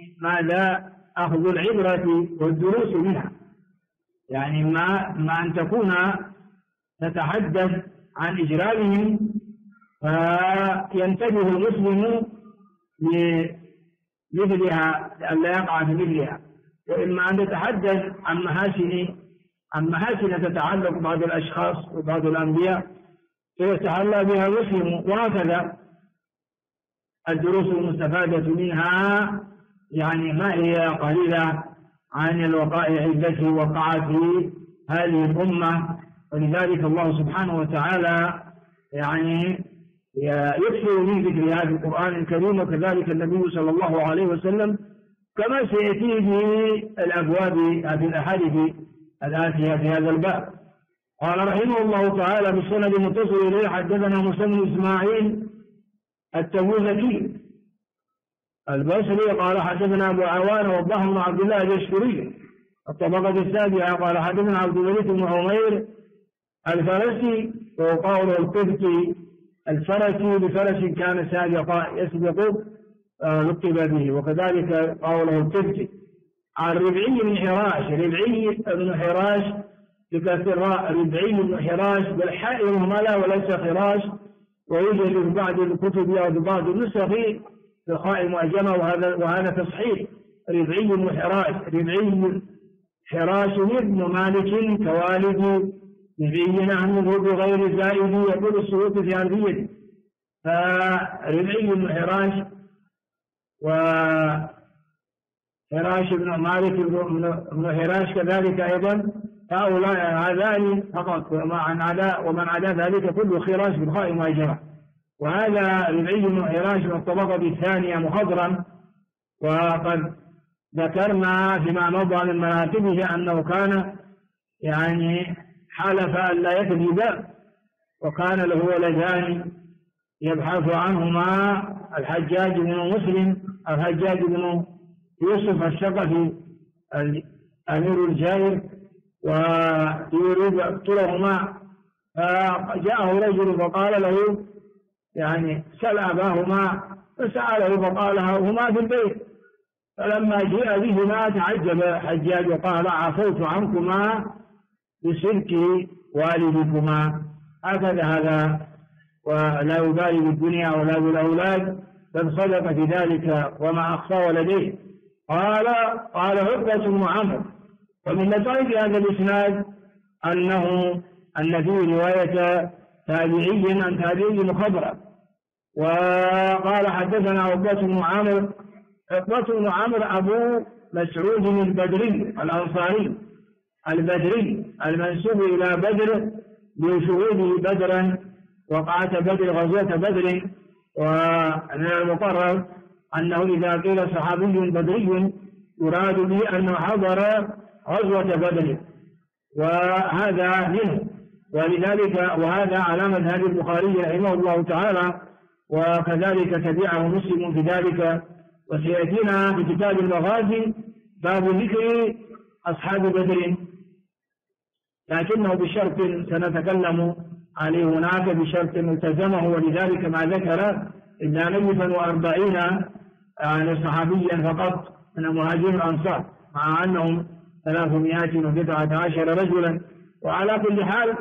ماذا؟ أخذ العبرة والدروس منها، يعني ما أن تكون تتحدث عن إجرامهم فينتبه المسلم لمثلها أن لا يقع في مثلها، وإما أن تتحدث عن محاسن تتعلق بعض الأشخاص وبعض الأنبياء فيتحلى بها المسلم. وهكذا الدروس المستفادة منها يعني ما هي قليلة عن الوقائع التي وقعت في هذه الأمة. ولذلك الله سبحانه وتعالى يعني يكثر من ذكر هذا القرآن الكريم، وكذلك النبي صلى الله عليه وسلم كما سيأتي في الأبواب في الأحاديث الآتية في هذا الباب. قال رحمه الله تعالى بالسند المتصل إليه حدثنا موسى بن إسماعيل التبوذكي البصري قال حدثنا أبو عوان وضح بن عبد الله اليشكري الطبقة السابعة قال حدثنا عبد الملك بن عمير الفرسي وقوله القبطي الفرسي بفرس كان سابقا يسبق لقب به، وكذلك قوله القبطي عن ربعي بن حراش، ربعي بن حراش بكسر الراء، ربعي بن حراش بالحاء المهملة وليس حراش، ويوجد في بعض الكتب أو في بعض النسخ بالخاء المعجمة وهذا تصحيح ربعي بن حراش. ربعي حراش ابن مالك كوالد ربعي عنه بغير زائد يقول السيوط في عربيته. فربعي بن حراش وحراش بن مالك بن حراش كذلك أيضا، هؤلاء هذان فقط، ومن عدا ذلك كله خراش بالخاء المعجمة. وهذا ربعي بن حراش من الطبقة الثانية مخضرا، وقد ذكرنا فيما مضى من مراتبه أنه كان يعني حلف أن لا يكذب، وكان له ولدان يبحث عنهما الحجاج بن مسلم الحجاج بن يوسف الثقفي أمير الجائر ويريد يقتلهما، فجاءه رجل فقال له يعني سل أباهما، فسأله فقال هما في البيت، فلما جاء بهما تعجب حجاج وقال عفوت عنكما بسلك والدكما. هكذا هذا ولا يبالي بالدنيا ولا بالأولاد، بل صدق في ذلك وما أخفى ولديه. قال عقبة بن عمرو. ومن نتائج هذا الإسناد أن فيه رواية تابعي عن تابعي مخضرم. وقال حدثنا عقبة بن عمرو. عقبة بن عمرو أبو مسعود البدري الأنصاري البدري المنسوب إلى بدر بشهوده بدرا وقعة بدر غزوة بدر. ومن المقرر أنه إذا قيل صحابي بدري يراد به أنه حضر غزوة بدر، وهذا منه. ولذلك وهذا علامة هذه البخاري رحمه الله تعالى، وكذلك تبعه مسلم في ذلك. وسيأتينا في كتاب المغازي باب ذكر أصحاب بدر، لكنه بشرط سنتكلم عليه هناك بشرط التزمه، ولذلك ما ذكر إلا 140 صحابيا فقط من المهاجرين الأنصار، مع أنهم 319 رجلا. وعلى كل حال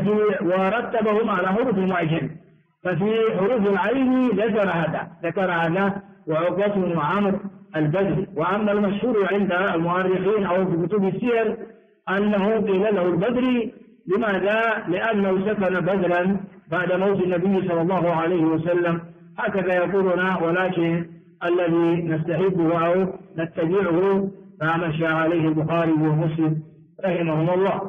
ورتبهم على حروف المعجم، ففي حروف العين ذكر هذا وعقبة بن عمرو البدري. وأما المشهور عند المؤرخين أو في كتب السير أنه قيل له البدري. لماذا؟ لأنه سكن بدرا بعد موت النبي صلى الله عليه وسلم، هكذا يقولنا، ولكن الذي نستحبه أو نتبعه ما مشى عليه البخاري ومسلم رحمهم الله.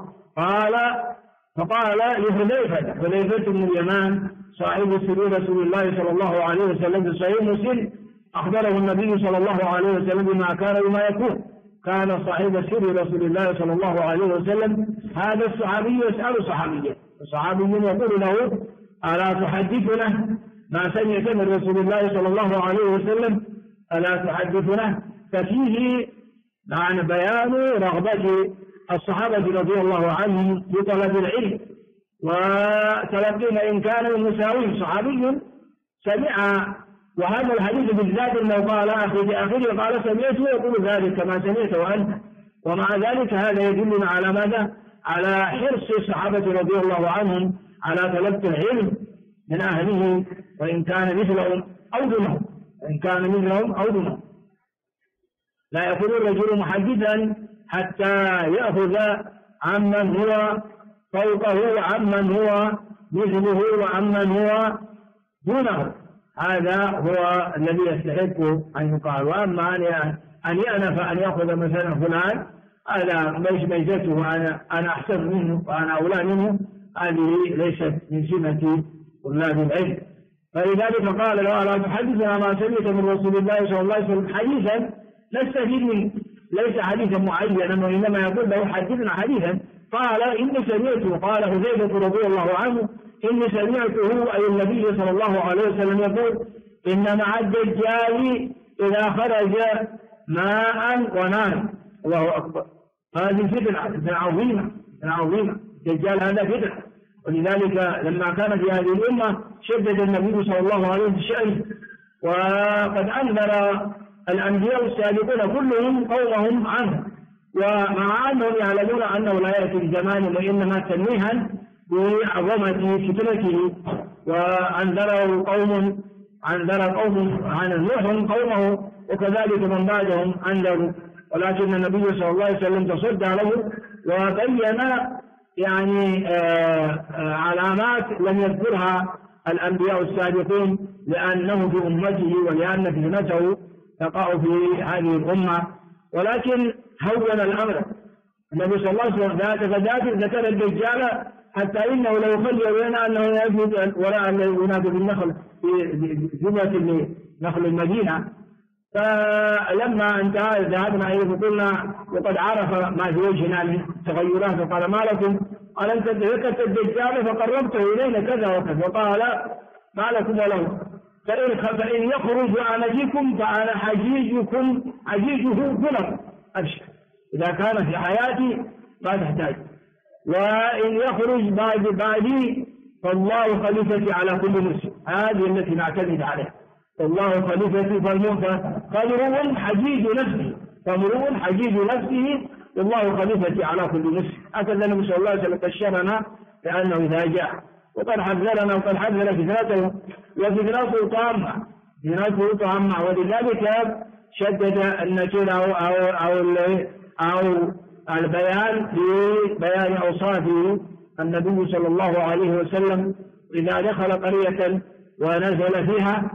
فقال لحذيفة بن اليمان صاحب سر رسول الله صلى الله عليه وسلم في صحيح مسلم أخبره النبي صلى الله عليه وسلم بما كان وما يكون. كان صاحب سر رسول الله صلى الله عليه وسلم هذا الصحابي يسأل صحابيا، الصحابي يقول له ألا تحدثنا ما سمعت من رسول الله صلى الله عليه وسلم، ألا تحدثنا؟ ففيه معنى بيان رغبة الصحابة رضي الله عنهم في طلب العلم وتلقين إن كان المساوي. صحابي سمع وهذا الحديث بالذات انه قال اخي في اخره قال سمعته يقول ذلك كما سمعته انت، ومع ذلك هذا يدلنا على ماذا؟ على حرص الصحابه رضي الله عنهم على تلقي العلم من اهله وان كان مثلهم او دونهم، وان كان مثلهم او دونهم. لا يكون الرجل محدثا حتى ياخذ عمن هو فوقه وعمن هو مثله وعمن هو دونه، هذا هو الذي يستحق أن يقال. وأما أن يأنف أن يأخذ مثلا فلان هذا ميزته وأنا أحسن منه وأنا أولى منه، هذه ليست من سمة طلاب العلم. فلذلك قال له ألا تحدثنا ما سمعت من رسول الله صلى الله عليه وسلم حديثا نستفيد منه، ليس حديثا معينا وإنما يقول له حدثنا حديثا. قال إني سمعته، قال حذيفة رضي الله عنه إني سمعته أي النبي صلى الله عليه وسلم يقول إن مع الدجال إذا خرج ماء ونار. الله أكبر، هذه فتنة عظيمة الدجال هذا فتنة. ولذلك لما كان في هذه الأمة شدد النبي صلى الله عليه وسلم الشأن، وقد أنذر الأنبياء السابقون كلهم قومهم عنه، ومع أنهم يعلمون أنه لا يأتي الزمان وإنما تنويها بعظمة فتنته. وأنذر قوم عن نوح قومه، وكذلك من بعدهم أنذروا، ولكن النبي صلى الله عليه وسلم تصدى له وبين يعني علامات لم يذكرها الأنبياء السابقون، لأنه في أمته ولأن فتنته تقع في هذه الأمة. ولكن هون الأمر النبي صلى الله عليه وسلم ذكر الدجال حتى إنه لو خلي بين أنه يجد وراء ينادي بالنخل في جملة نخل المدينة. فلما انتهى ذهبنا إليه فقلنا وقد عرف ما في وجهنا من تغيرات، فقال ما لكم؟ قال أنت ذكرت الدجال فقربته إلينا كذا وكذا، وقال ما لكم وله؟ فإن يخرج عنجكم فأنا حجيجه كلكم أبشر، إذا كان في حياتي ما تحتاج، وإن يخرج بعدي فالله خليفتي على كل مسلم، هذه التي نعتمد عليها. الله خليفتي فامرؤ حجيج نفسه والله خليفتي على كل مسلم. هكذا النبي صلى الله عليه وسلم بشرنا بأنه إذا جاء، وقد حذرنا وقد حذر فتنته، وفتنته طامة، ولذلك شدد النكير أو البيان في بيان أوصافه النبي صلى الله عليه وسلم إذا دخل قرية ونزل فيها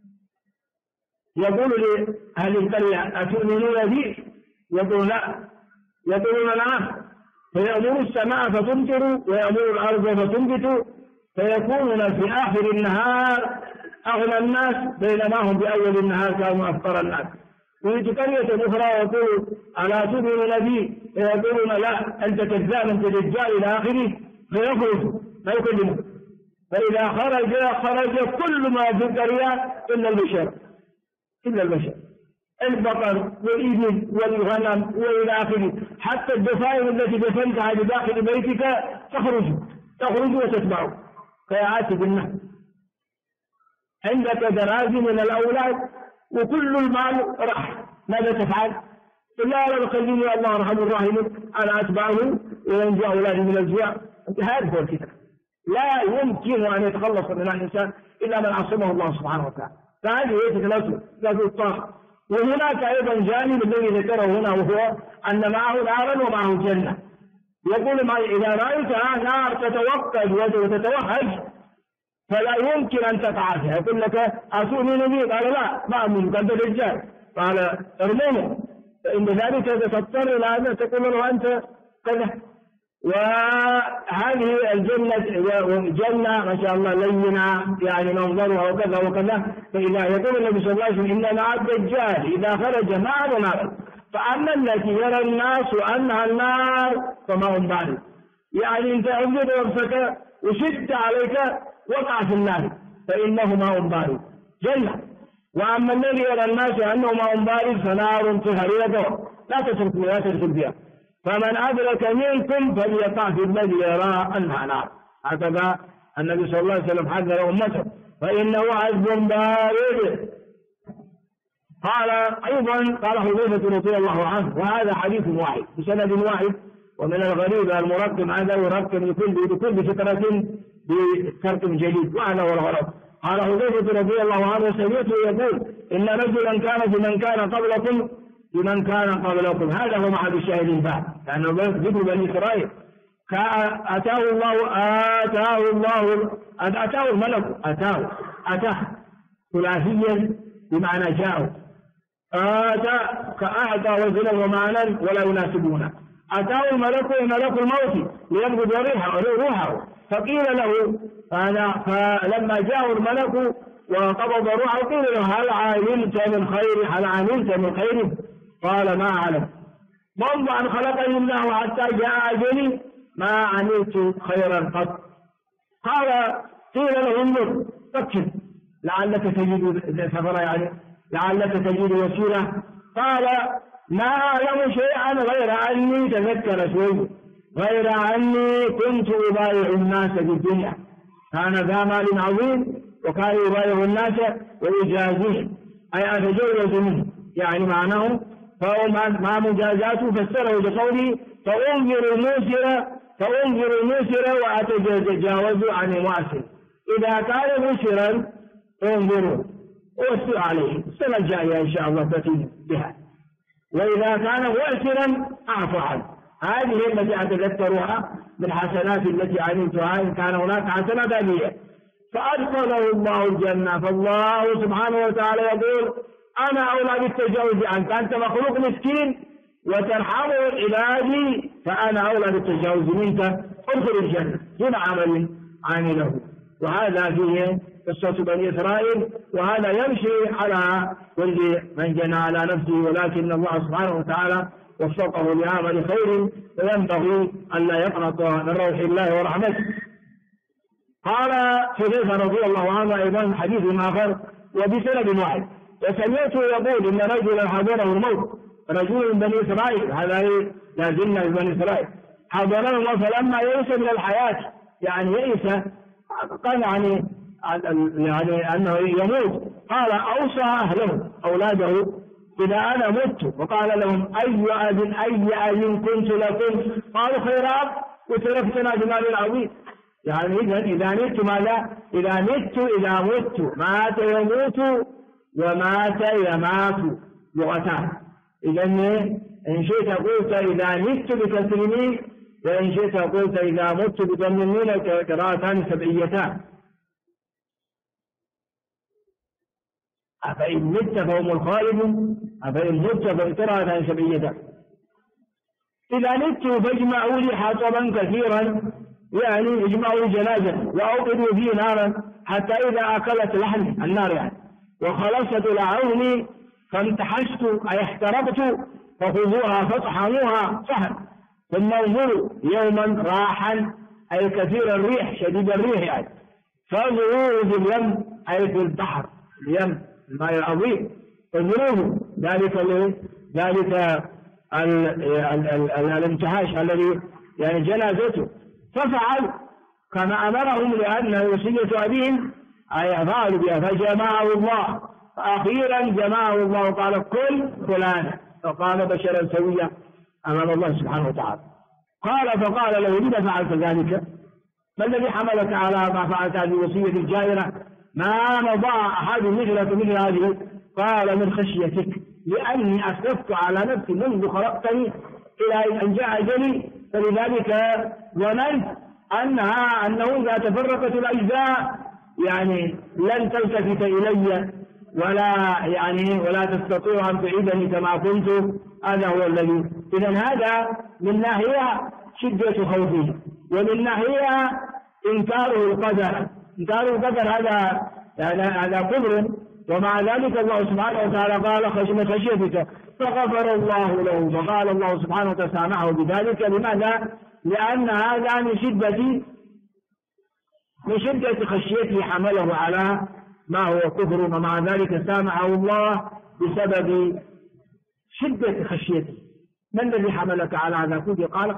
يقول لأهل القرية أتؤمنون بي؟ يقول لا، يقولون نعم، فيأمر السماء فتمطر ويأمر الأرض فتنبت، فيكونون في آخر النهار أغنى الناس بينما هم بأول النهار كانوا أفقر الناس. ويجي قرية أخرى يقول ألا تؤمنون بي؟ فيقولون لا، أنت كذاب، أنت دجال إلى آخره، فيخرج ما يكلمه. فإذا خرج كل ما في القرية إلا البشر، البقر والإبل والغنم وإلى آخره، حتى الدفائن التي دفنتها بداخل بيتك تخرج وتتبعه كيعاتب بالنهر. عندك دراهم من الأولاد وكل المال راح، ماذا تفعل؟ لا خليني الله أرحم الراحمين أنا أتبعه وينجو أولادي من الجوع. هذا هو الكتاب، لا يمكن أن يتخلص من الإنسان إلا من عصمه الله سبحانه وتعالى. فهذه هي ثلاثة الطاقة. وهناك أيضا جانب الذي ذكره هنا، وهو أن معه نارا ومعه جنة. يقول إذا رأيتها نار تتوقد وتتوهج فلا يمكن أن تقع فيها، يقول لك أتؤمن بي؟ قال لا، ما أؤمن، أنت دجال. قال ارمونه، فإن ذلك تضطر إلى أن تقول له أنت كذا. وهذه الجنة ما شاء الله لينة يعني منظرها وكذا وكذا. فإذا يقول النبي صلى الله عليه وسلم إن مع الدجال إذا خرج ماء ونار، فأما التي يرى الناس أنها النار فما هم بارد، يعني أنت أنزل نفسك وشد عليك وقع في النار فإنه ماء بارد جنة. وأما الذي يرى الناس أنه ماء بارد فنار تهريده لا تترك بها. فمن أدرك منكم فليقع في الذي يرى أنها نار. هكذا النبي صلى الله عليه وسلم حذر أمته. فإنه عذب بارد. قال أيضا قال حذيفة رضي الله عنه، وهذا حديث واحد بسند واحد، ومن الغريب المركب هذا يركب لكل فترة بترك جديد، وهذا هو الغرض. قال حذيفة رضي الله عنه سمعته يقول إن رجلا كان بمن كان قبلكم، هذا هو محل الشاهد الباب، لأنه ذكر بني إسرائيل أتاه ثلاثيا بمعنى جاءوا، كأعطى وزنا ومعنى ولا يناسبونه. أتاه الملك ملك الموت لينقض روحه، فقيل له فلما جاء الملك وقبض روحه قيل له هل عملت من خير؟ قال ما أعلم، منذ أن خلقني الله حتى جاء أجلي ما عملت خيرا قط. قيل له انظر فكر لعلك تجد سفرا، يعني لعلك تجد وسيلة. قال ما أعلم شيئا غير أني كنت أبايع الناس في الدنيا، كان ذا مال عظيم وكان يبايع الناس ويجازيهم، أي أتجوز منه، يعني معناه فما مجازاته فسره بقوله فأنذر الموسر وأتجاوز عن المعسر. إذا كان موسرا انظروا واسر عليه، السنة الجاية إن شاء الله تأتي بها، وإذا كان مؤسرا أعفو عنه. هذه التي أتذكرها من حسنات التي علمتها، إن كان هناك حسنات هذه فأدخله الله الجنة. فالله سبحانه وتعالى يقول أنا أولى بالتجاوز عنك، أنت مخلوق مسكين وترحمه عبادي، فأنا أولى بالتجاوز منك، ادخل الجنة دون عمل عامله. وهذا فيه قصة بني إسرائيل، وهذا يمشي على كل من جنى على نفسه، ولكن الله سبحانه وتعالى وفقه لعمل خير، وينبغي ألا يقنط من روح الله ورحمته. قال حذيفة رضي الله عنه أيضا حديث آخر وبسند واحد، وسمعته يقول إن رجلا حضره الموت، رجل من بني إسرائيل، هذا لا زلنا من بني إسرائيل، حضره الموت فلما يئس من الحياة، يعني يئس قال يعني أنه يموت، قال أوصى أهله أولاده إذا أنا مت، وقال لهم أي أب كنت لكم؟ قالوا خير أب وتركتنا بمال عظيم. يعني إذا مت ماذا؟ إذا مت مات يموت ومات يمات لغتان. إذا إن شئت قلت إذا مت بتسليمين، وإن شئت قلت إذا مت بتنمين، قراءتان سبعيتان. أفإن مت فهم الخالدون، أفإن مت فقراءتان سبعيتان. إذا مت فاجمعوا لي حطبا كثيرا، يعني اجمعوا جنازة وأوقدوا فيه نارا حتى إذا أكلت لحمي النار يعني وخلصت لعوني فامتحشت أي احترقت، فخذوها فاطحنوها صحن، ثم انظروا يوما راحا أي كثير الريح شديد الريح يعني، فانظروه في اليم أي في البحر، اليم الماء العظيم، فانظروه ذلك الانتحاش الذي يعني جنازته. ففعل كما أمرهم لأنه وصية أبيهم أي فعلوا بها، فجمعه الله، فأخيرا جمعه الله وقال كل فلان، فقال بشرا سويا أمام الله سبحانه وتعالى. فقال له لما فعلت ذلك؟ ما الذي حملك على ما فعلت هذه الوصية الجائرة؟ ما مضى أحد مثل هذه؟ قال من خشيتك، لأني أسرفت على نفسي منذ خلقتني إلى أن جاء أجلي، فلذلك ظننت أنه إذا تفرقت الأجزاء يعني لن تلتفت إلي ولا تستطيع أن تعيدني كما كنت. هذا هو الذي إذن هذا من ناحية شدة خوفه، ومن ناحية إنكاره القدر. هذا كبر، ومع ذلك الله سبحانه وتعالى قال خشيتك فغفر الله له، فقال الله سبحانه وتعالى سامحه بذلك. لماذا؟ لأن هذا من شدة خشيته حمله على ما هو كفر، ومع ذلك سامحه الله بسبب شدة خشيته. ما الذي حملك على هذا كله؟ قال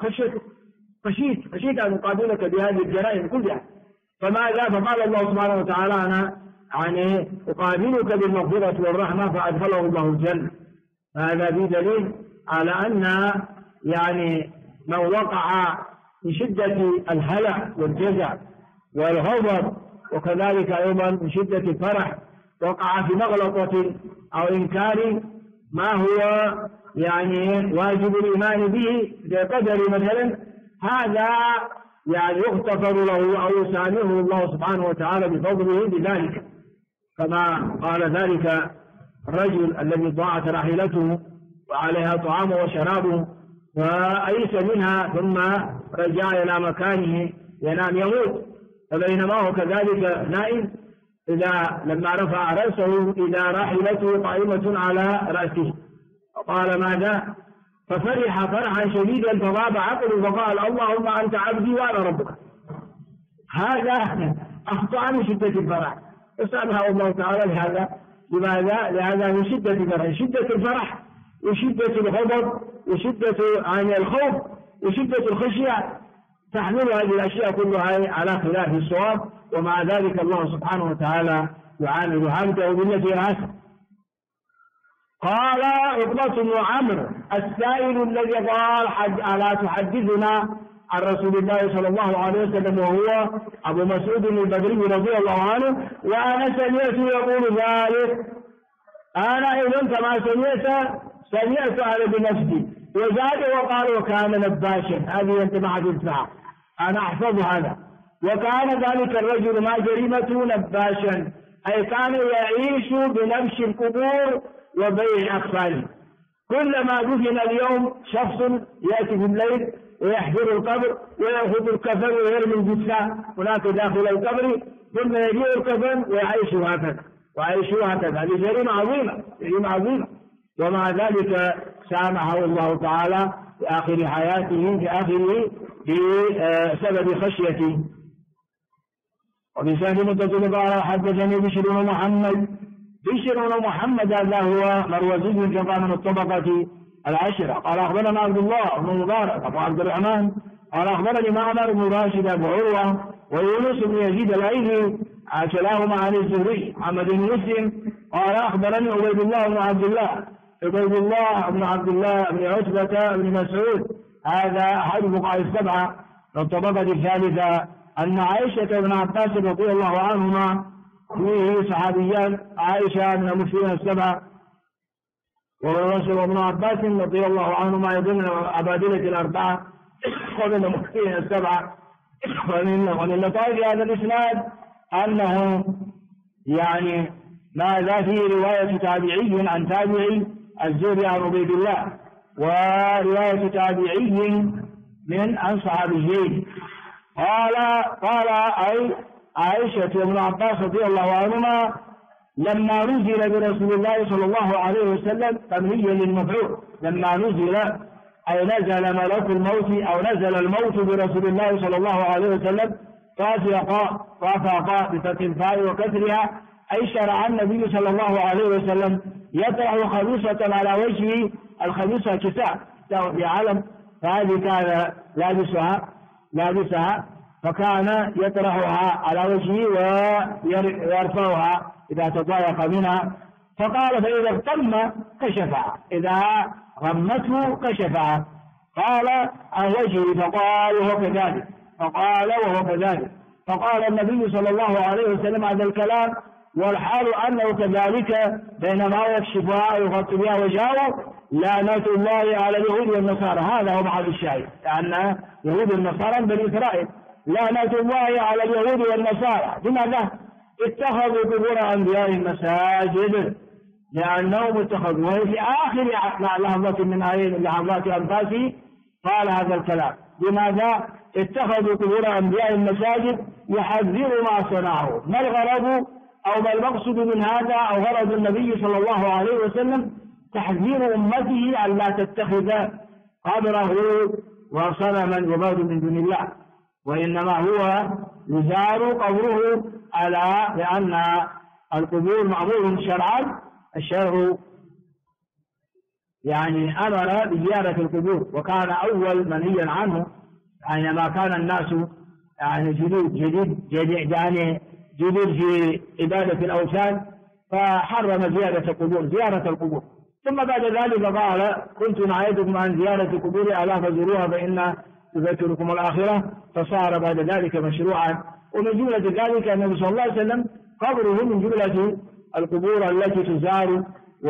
خشيت أن أقابلك بهذه الجرائم كلها. فماذا؟ فقال الله سبحانه وتعالى أنا يعني أقابلك بالمغفرة والرحمة فأدخله الله الجنة. هذا بدليل على أن يعني من وقع من شدة الهلع والجزع والغضب وكذلك أيضا من شدة الفرح وقع في مغلطة أو إنكار ما هو يعني واجب الإيمان به بقدر مثلا، هذا يعني يغتفر له أو يسامحه الله سبحانه وتعالى بفضله بذلك، كما قال ذلك الرجل الذي ضاعت راحلته وعليها طعامه وشرابه وأيس منها ثم رجع إلى مكانه ينام يموت، فبينما هو كذلك نائم لما رفع رأسه إذا راحلته قائمة على رأسه فقال ماذا؟ ففرح فرحا شديدا فغاب عقله فقال اللهم أنت عبدي وأنا ربك. هذا أخطأ من شدة الفرح فسامحه الله تعالى لهذا. لماذا؟ لهذا من شدة الفرح، شدة الفرح وشدة الغضب وشدة عن الخوف وشدة الخشية تحمل هذه الأشياء كلها على خلاف الصواب، ومع ذلك الله سبحانه وتعالى يعامل عبده بالتي أحسن. قال عقبة بن عمرو السائل الذي قال ألا تحدثنا عن رسول الله صلى الله عليه وسلم وهو أبو مسعود البدري رضي الله عنه، وأنا سمعت يقول ذلك، أنا إذن كما سمعت على بنفسي، وزاد وقال وكان نباشا، هذه أنت ما حدثتها أنا أحفظ هذا. وكان ذلك الرجل ما جريمته نباشا، أي كان يعيش بنبش القبور وبيع أخفاله. كلما دفن اليوم شخص يأتي في الليل ويحفر القبر ويأخذ الكفن ويرمي الجثة هناك داخل القبر ثم يجيء الكفن ويعيش هكذا. هذه جريمة عظيمة. ومع ذلك سامحه الله تعالى في آخر حياته بسبب خشيته. وبسبب متصل قال حدثني بشر بن محمد هذا هو مروزي كما من الطبقة العشرة. قال أخبرنا عبد الله بن مبارك أبو عبد الرحمن قال أخبرني معمر بن راشد أبو عروة ويونس بن يزيد الأيلي كلاهما عن الزهري محمد بن مسلم قال أخبرني عبيد الله بن عبد الله بن عتبة بن مسعود هذا أحد فقهاء السبعة من الطبقة الثالثة أن عائشة بن عباس رضي الله عنهما فيه صحابيان عائشة من المسلمين السبعة ورسول ابن عباس رضي الله عنهما يدل عبادلة الأربعة ومن المسلمين السبعة. ومن لطائف هذا الإسناد أنه يعني ماذا في رواية تابعي عن تابعي الزهري عن عبيد الله ورواية تابعي عن صحابيين. قال أي عائشة وابن عباس رضي الله عنهما لما نزل برسول الله صلى الله عليه وسلم تمنيا للمفعول، لما نزل أي نزل ملك الموت أو نزل الموت برسول الله صلى الله عليه وسلم رافق بفتح الفاء وكسرها أي شرع النبي صلى الله عليه وسلم يطرح خميصة على وجهه، الخميصة كساء بعلم، فهذه كان لابسها فكان يطرحها على وجهه ويرفعها إذا تضايق منها. فقال فإذا اغتم كشفها، إذا غمته كشفها. قال عن وجهه فقال وهو كذلك. فقال النبي صلى الله عليه وسلم هذا الكلام والحال أنه كذلك بينما يكشفها ويغطي بها وجهه لعنة الله على اليهود والنصارى. هذا هو محل الشاهد، لأن يهود والنصارى بني إسرائيل لعنة الله على اليهود والنصارى. لماذا؟ اتخذوا قبور أنبياء المساجد، لأنهم اتخذوا. وفي آخر لحظة من لحظات أنفاسه قال هذا الكلام. لماذا؟ اتخذوا قبور أنبياء المساجد يحذروا ما صنعوا. ما الغرض أو ما المقصود من هذا أو غرض النبي صلى الله عليه وسلم؟ تحذير أمته أن لا تتخذ قبره وصنما يعبد من دون الله، وإنما هو يزار قبره لأن القبور معمول شرعا. الشرع يعني أمر بزيارة القبور، وكان أول منهيا عنه حينما كان الناس يعني جديد يعني جدد في عبادة الأوثان فحرم زيارة القبور. ثم بعد ذلك قال كنت نهيتكم عن زيارة قبور ألا فزوروها فإن تذكركم الآخرة، فصار بعد ذلك مشروعا. ومن جملة ذلك النبي صلى الله عليه وسلم قبره من جملة القبور التي تزار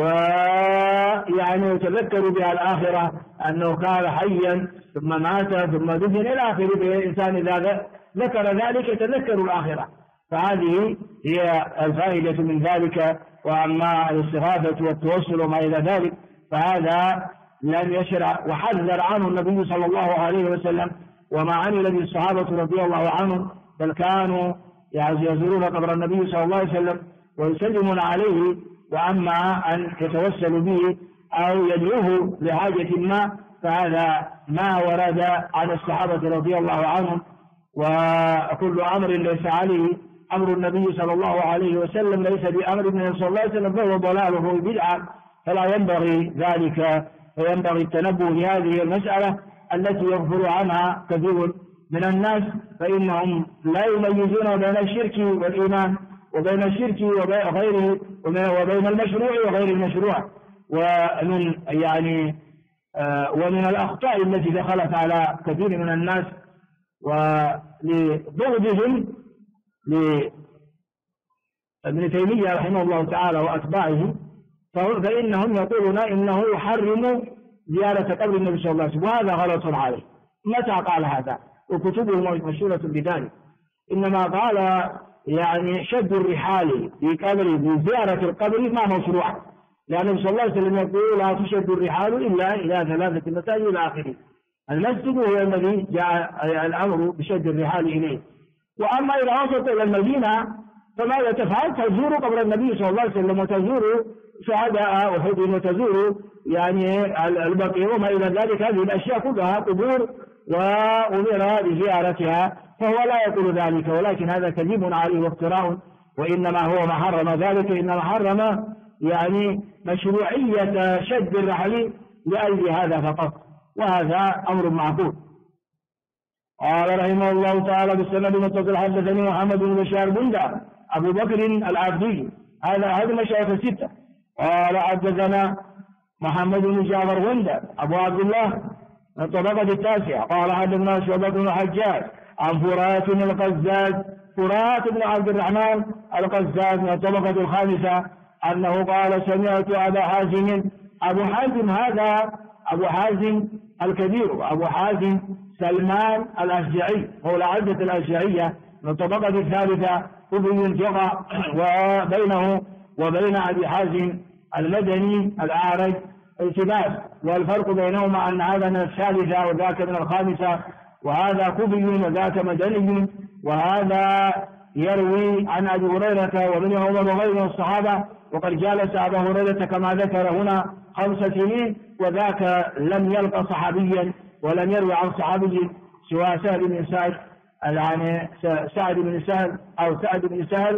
ويعني يتذكر بها الآخرة، أنه كان حيا ثم مات ثم دفن إلى آخره. الإنسان إذا ذكر ذلك يتذكر الآخرة، فهذه هي الفائدة من ذلك. وأما الاستغاثة والتوسل وما إلى ذلك فهذا لم يشرع، وحذر عنه النبي صلى الله عليه وسلم وما عمل به الصحابة رضي الله عنهم، بل كانوا يزورون قبر النبي صلى الله عليه وسلم ويسلمون عليه. وأما أن يتوسلوا به أو يدعوه لحاجة ما فهذا ما ورد عن الصحابة رضي الله عنهم. وكل أمر ليس عليه أمر النبي صلى الله عليه وسلم ليس بأمر النبي صلى الله عليه وسلم فهو ضلال وهو بدعة، فلا ينبغي ذلك. وينبغي التنبه لهذه المسألة التي يغفل عنها كثير من الناس، فإنهم لا يميزون بين الشرك والإيمان وبين الشرك وغيره وبين المشروع وغير المشروع. ومن الأخطاء التي دخلت على كثير من الناس ولبغضهم لابن تيمية رحمه الله تعالى وأتباعه، فإنهم يقولون إنه يحرم زيارة قبر النبي صلى الله عليه وسلم، وهذا غلط عليه. متى قال هذا؟ وكتبه مشهورة بذلك. إنما قال يعني شد الرحال في قبر بزيارة القبر ما مشروع، لأن النبي صلى الله عليه وسلم يقول لا تشد الرحال إلا إلى 3 مساجد إلى آخره. المسجد هو الذي جاء الأمر بشد الرحال إليه. وأما إذا وصلت إلى المدينة فماذا تفعل؟ تزور قبر النبي صلى الله عليه وسلم وتزور شهداء أحد وتزور يعني البقيع وما إلى ذلك. هذه الأشياء كلها قبور وأمر بزيارتها، فهو لا يقول ذلك، ولكن هذا كذب عليه وافتراء. وإنما هو ما حرم ذلك، إنما حرم يعني مشروعية شد الرحل لأجل هذا فقط، وهذا أمر معقول. قال رحمه الله تعالى بالسند المتصل حدثني محمد بن بشار بندة أبو بكر العبدي، هذا مشايخ 6. قال حدثنا محمد بن جعفر بندة أبو عبد الله الطبقة 9. قال حدثنا شعبة بن الحجاج عن فرات القزاز، فرات بن عبد الرحمن القزاز من الطبقة 5، أنه قال سمعت أبا حازم. أبو حازم هذا أبو حازم الكبير، أبو حازم سلمان الأشجعي، هو العدة الأشجعية من الطبقة 3، كفي ثقة، وبينه وبين أبي حازم المدني الأعرج التباس، والفرق بينهما أن هذا من 3 وذاك من 5، وهذا كفي وذاك مدني، وهذا يروي عن أبي هريرة وابن عمر وغيره من الصحابة، وقد جالس أبا هريرة كما ذكر هنا 5 سنين، وذاك لم يلقى صحابيا ولم يروي عن صحابي سوى سعد بن سعد، يعني سعد بن سهل أو سعد بن سهل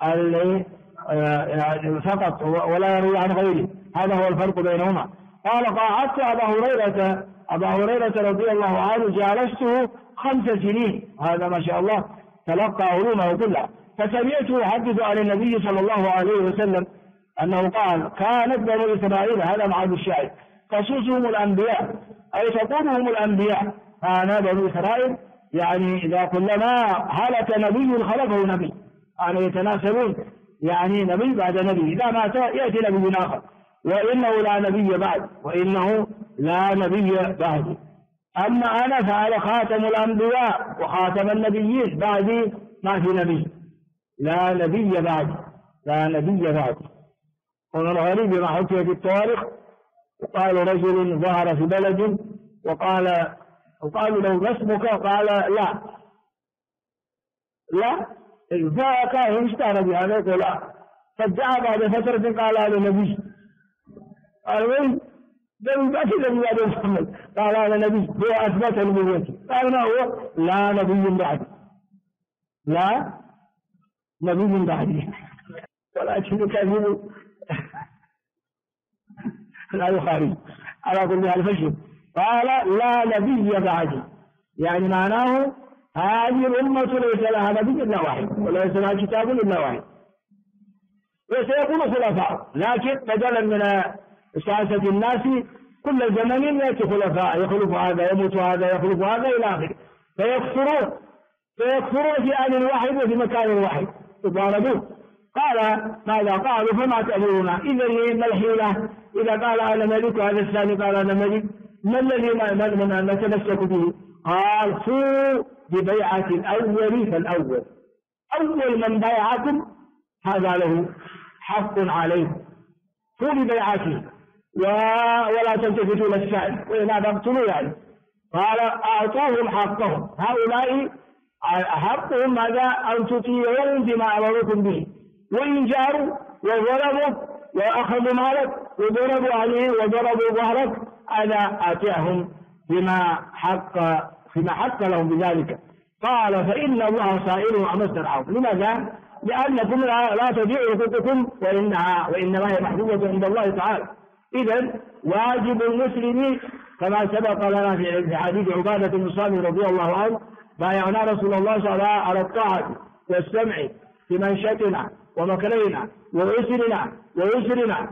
فقط، ولا يروي عن غيره. هذا هو الفرق بينهما. قال قعدت أبا هريرة رضي الله عنه جالسته 5 سنين، هذا ما شاء الله تلقى علومه كلها. فسمعته يحدث عن النبي صلى الله عليه وسلم أنه قال كانت بنو إسرائيل، هذا معاد الشاعر، تسوسهم الأنبياء أي تقومهم الأنبياء. كان بنو إسرائيل يعني إذا كلما هلك نبي خلفه نبي، يعني يتناسلون، يعني نبي بعد نبي، إذا مات يأتي نبي آخر، وإنه لا نبي بعد، وإنه لا نبي بعد. أما أنا فأنا خاتم الأنبياء وخاتم النبيين، بعدي ما في نبي، لا نبي بعد، لا نبي بعد. ومن الغريب ما حكي في التواريخ، وقال رجل ظهر في بلد وقالوا له ما اسمك؟ قال لا فكان اشتهر بهذا يقول لا. فجاء بعد فترة قال هذا نبي، قال وين؟ أكيد النبي هذا محمد، قال هذا نبي، هو أثبت نبوته. قال ما هو؟ لا نبي بعد، لا نبي بعد، ولكن كذب لا يخالف على كل حال فشل. قال لا نبي بعد، يعني معناه هذه الأمة ليس لها نبي إلا واحد وليس لها كتاب إلا واحد، وسيكون خلفاء، لكن بدلا من سياسة الناس كل زمن يأتي خلفاء، يخلف هذا يموت هذا يخلف هذا إلى آخره، فيكفرون في آن واحد وفي مكان واحد يضاربون. قال ماذا قالوا فما تأمرون؟ إذا ما الحيلة؟ إذا قال أنا ملك هذا الثاني قال أنا ملك، ما الذي نتمسك به؟ قال فوا ببيعة الأول فالأول، أول من بايعكم هذا له حق عليكم، فوا ببيعته ولا تلتفتوا للسائل وإن أبقتموا يعني. قال أعطوهم حقهم، هؤلاء حقهم ماذا؟ أن تطيعون بما أمركم به، وإن جاروا وضربوا وأخذوا مالك وضربوا عليه وضربوا ظهرك أنا أطيعهم بما حق لهم بذلك. قال فإن الله سائلهم عما استرعوا. لماذا؟ لأنكم لا تضيعوا حقوقكم وإنما هي محفوظة عند الله تعالى. إذن واجب المسلم كما سبق لنا في حديث عبادة بن صامت رضي الله عنه بايعنا رسول الله صلى الله عليه وسلم على الطاعة والسمع في منشتنا ومكرهنا وعسرنا ويسرنا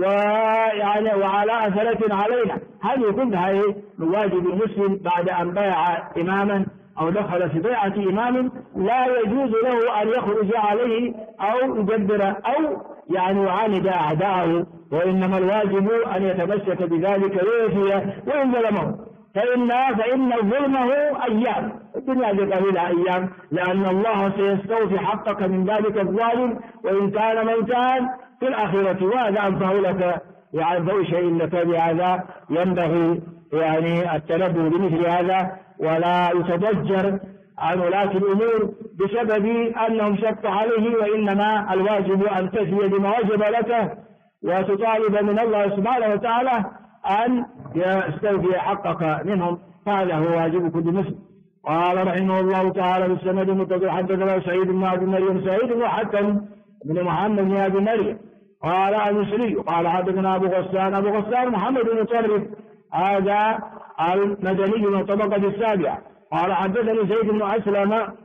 وعلى أثرة علينا. هذه كلها من واجب المسلم بعد أن بايع إماما أو دخل في بيعة إمام، لا يجوز له أن يخرج عليه أو يجبر أو يعاند أعداءه، وإنما الواجب أن يتمسك بذلك ويوفي وإن ظلمه، فإن ظلمه أيام، الدنيا قليلة أيام، لأن الله سيستوفي حقك من ذلك الظالم وإن كان ميتان في الآخرة. وهذا أنفه لك فوي شيء لك بهذا، ينبغي التنبه بمثل هذا ولا يتضجر عن ولاة الأمور بسبب أنهم شق عليه، وإنما الواجب أن تفي بما وجب لك وتطالب من الله سبحانه وتعالى أن يستوفي حقك منهم، هذا هو واجب كل مسلم. قال رحمه الله تعالى بالسند المتصل حدثنا سعيد بن أبي مريم سعيد بن حكم بن محمد بن أبي مريم قال المصري قال حدثنا أبو غسان محمد بن طرف هذا المدني من الطبقة السابعة قال حدثني زيد بن أسلم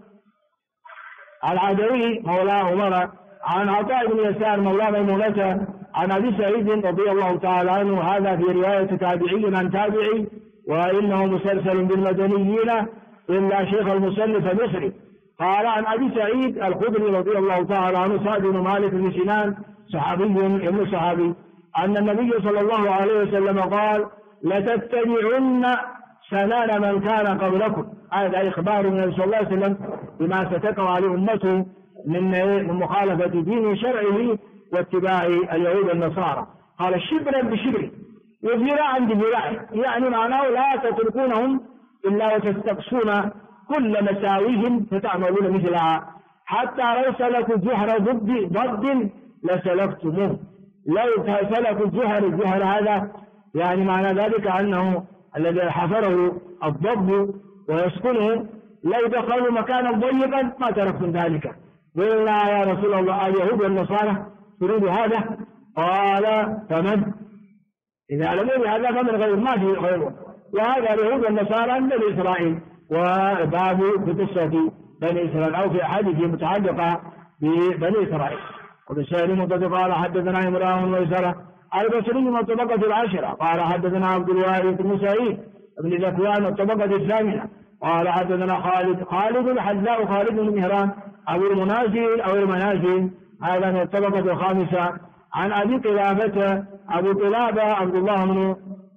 العدوي مولى عمر عن عطاء بن يسار مولى ميمونة عن أبي سعيد رضي الله تعالى عنه، هذا في رواية تابعي عن تابعي وإنه مسلسل بالمدنيين إلا شيخ المصنف المصري. قال عن أبي سعيد الخدري رضي الله تعالى عنه سعد بن مالك بن سنان صحابي ابن صحابي أن النبي صلى الله عليه وسلم قال لتتبعن سنان من كان قبلكم، هذا إخبار من صلى الله عليه وسلم بما ستقع عليه أمته من مخالفة دين شرعه واتباع اليهود والنصارى. قال شبرا بشبر وذراعا بذراع، يعني معناه لا تتركونهم إلا وتستقصون كل مساويهم فتعملون مثلها، حتى لو سلكوا الجهر ضد لسلكتموه. لو سلكوا الجهر هذا يعني معنى ذلك أنه الذي حفره الضب ويسكنه لو دخلوا مكانا ضيقا ما تركتم ذلك. قلنا يا رسول الله اليهود والنصارى تريد هذا؟ قال فمن؟ إذا علموا بهذا فمن غير ما في غيره، وهذا اليهود والنصارى من بني إسرائيل، وباب في قصة بني إسرائيل أو في أحاديث متعلقة ببني إسرائيل. وبالسائل متفق قال حدثنا إمران ويسرة البصري من الطبقة العاشرة قال حدثنا عبد الوارث بن سعيد بن ذكوان الطبقة الثامنة قال حدثنا خالد الحذاء خالد بن مهران أبو المنازل هذا من الطبقة الخامسة عن أبي قلابة أبو قلابة عبد الله بن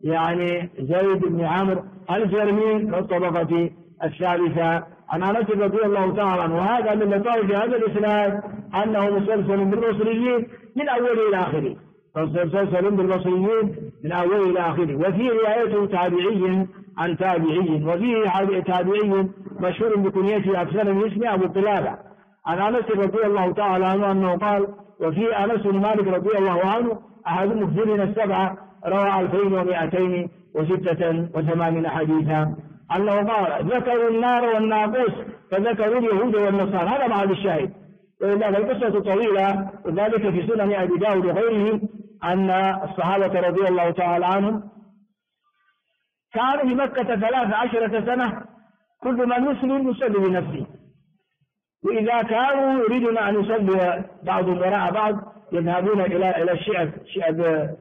زيد بن عمرو الجرمي من الطبقة الثالثة عن أنس رضي الله تعالى عنه. وهذا من لطائف هذا الإسناد أنه مسلسل بالبصريين من أول إلى آخره، مسلسل بالبصريين من أول إلى آخره، وفي روايته تابعي عن تابعي، وفيه تابعي مشهور بكنيته أكثر من اسمه أبو قلابة عن أنس رضي الله تعالى عنه أنه قال وفي أنس بن مالك رضي الله عنه أحد المخبرين السبعة روى 2286 حديثا أنه قال ذكروا النار والناقوس فذكروا اليهود والنصارى. هذا محل الشاهد، وإلا القصة طويلة، وذلك في سنن أبي داود وغيره أن الصحابة رضي الله تعالى عنهم كانوا في مكة 13 سنة كل من مسلم يصلي بنفسه. وإذا كانوا يريدون أن يصلي بعضهم وراء بعض يذهبون إلى الشعب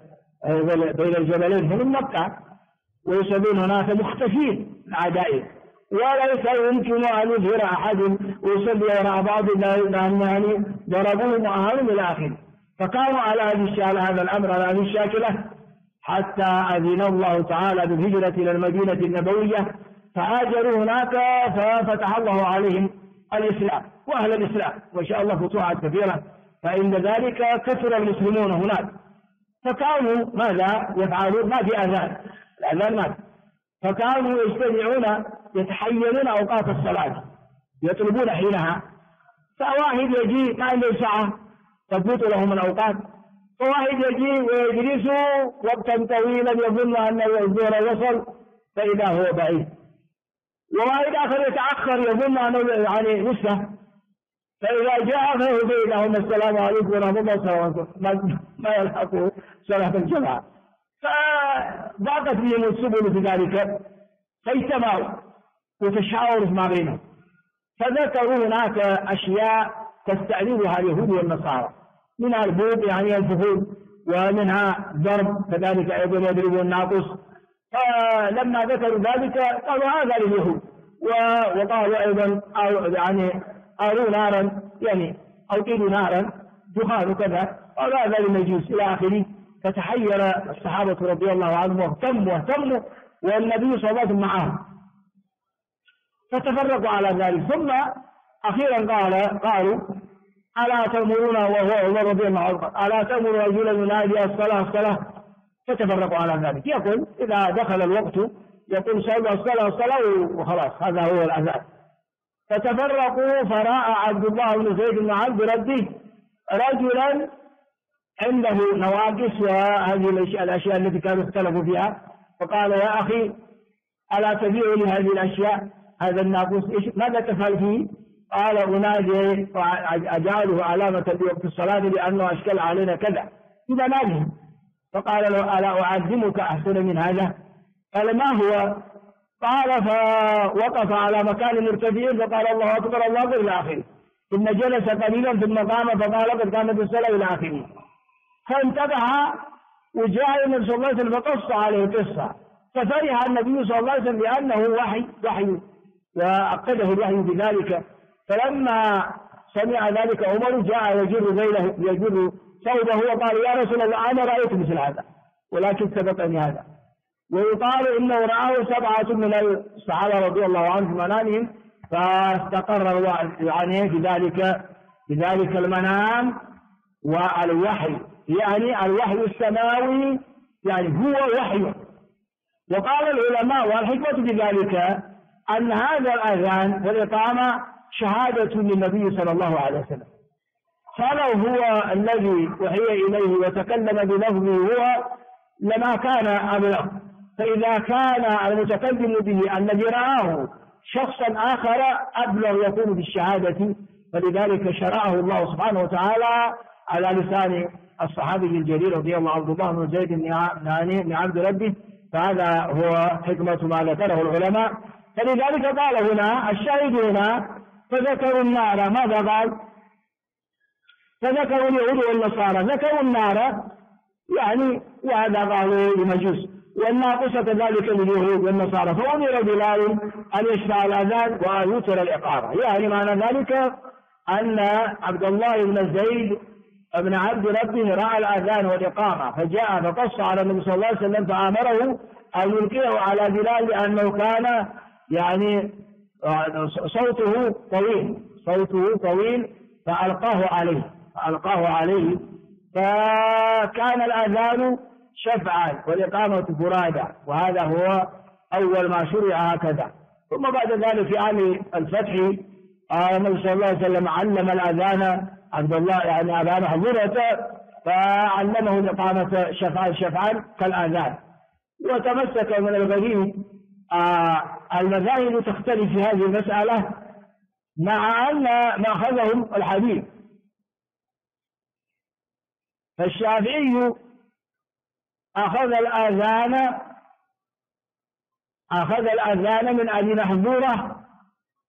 بين الجبلين هم مكة ويصلون هناك مختفين من أعدائهم، وليس يمكن أن يظهر أحد ويصلي وراء بعض لأن يعني ضربوهم وأهانهم إلى آخره. فكانوا على هذا الأمر على هذه الشاكلة حتى أذن الله تعالى بالهجرة إلى المدينة النبوية، فهاجروا هناك ففتح الله عليهم الإسلام وأهل الإسلام وإن شاء الله فتوحات كثيرة. فإن ذلك كثر المسلمون هناك، فكانوا ماذا يفعلون؟ ما في أذان، الأذان مات، فكانوا يجتمعون يتحينون أوقات الصلاة يطلبون حينها. فواحد يجي ما عنده ساعة تضبط لهم الأوقات، فواحد يجي ويجلس وقتا طويلا يظن أن الظهر وصل فإذا هو بعيد، وواحد آخر يتأخر يظن أنه يعني لسه، فإذا جاء فيهدي لهم السلام عليكم ورحمة الله وبركاته ما يلحقوا صلاة الجماعة. فضاقت بهم السبل في ذلك، فاجتمعوا وتشاوروا ما بينهم، فذكروا هناك أشياء تستعرضها اليهود والنصارى، منها البوق يعني الفخور، ومنها ضرب كذلك أيضا يضربون الناقص. فلما ذكروا ذلك قالوا هذا لليهود، وقالوا أيضا يعني أروا نارا يعني أوقدوا نارا دخان كذا، قالوا هذا للمجوس إلى آخره. فتحير الصحابة رضي الله عنهم واهتموا والنبي صلى الله عليه وسلم معهم، فتفرقوا على ذلك. ثم أخيرا قالوا ألا تأمرون، وهو عمر رضي الله عنه، ألا تأمر رجلا ينادي الصلاة، فتفرقوا على ذلك. يقول إذا دخل الوقت يقول صلى الصلاة وخلاص، هذا هو الأذان. فتفرقوا، فرأى عبد الله بن زيد بن عبد ربه رجلا عنده نواقص وهذه الأشياء التي كانوا اختلفوا فيها، فقال يا أخي ألا تبيع لي هذه الأشياء، هذا الناقوس ماذا تفعل فيه؟ قال أنادي أجعله علامة لوقت الصلاة لأنه أشكل علينا كذا، إذا نادي. فقال له ألا أعلمك أحسن من هذا؟ قال ما هو؟ قال فوقف على مكان مرتفع فقال الله أكبر الله أكبر إلى آخره، ثم جلس قليلا ثم قام فقال قد قامت الصلاة إلى آخره. فانتبه وجاء النبي صلى الله عليه وسلم فقص عليه قصة، ففرح النبي صلى الله عليه وسلم لأنه وحي وأقده الوحي بذلك. فلما سمع ذلك عمر جاء يجر ثوبه وقال يا رسول الله أنا رأيت مثل هذا ولكن سبقني هذا. ويقال إنه رآه 7 من الصحابة رضي الله عنهم في منامهم، فاستقر يعني بذلك المنام والوحي، يعني الوحي السماوي يعني هو وحي. وقال العلماء والحكمة بذلك أن هذا الأذان والإقامة شهادة للنبي صلى الله عليه وسلم، فلو هو الذي وحي إليه وتكلم بلفظه هو لما كان أبلغ. فإذا كان المتكلم به الذي رآه شخصا آخر أبلغ يكون بالشهادة، فلذلك شرعه الله سبحانه وتعالى على لسان الصحابي الجليل رضي الله عنه عبد الله بن زيد بن عبد ربه. فهذا هو حكمة ما ذكره العلماء. فلذلك قال هنا الشاهد هنا فذكروا النار، ماذا قال؟ فذكروا اليهود والنصارى، ذكروا النار يعني وهذا قالوا لمجوس، والناقصة كذلك لليهود والنصارى. فأمر بلال أن يشفع الأذان وأن يوتر الإقامة، يعني معنى ذلك أن عبد الله بن زيد بن عبد ربه رأى الأذان والإقامة فجاء فقص على النبي صلى الله عليه وسلم فأمره أن يلقيه على بلال لأنه كان يعني صوته طويل فألقاه عليه فكان الأذان شفعا والإقامة فرادى، وهذا هو أول ما شرع هكذا. ثم بعد ذلك في عام الفتح النبي صلى الله عليه وسلم علم الأذان عبد الله يعني أبا محظورة، فعلمه الإقامة شفعا كالأذان. وتمسك من الغريب المذاهب تختلف في هذه المسألة مع أن مأخذهم الحديث. فالشافعي أخذ الأذان من أبي محظورة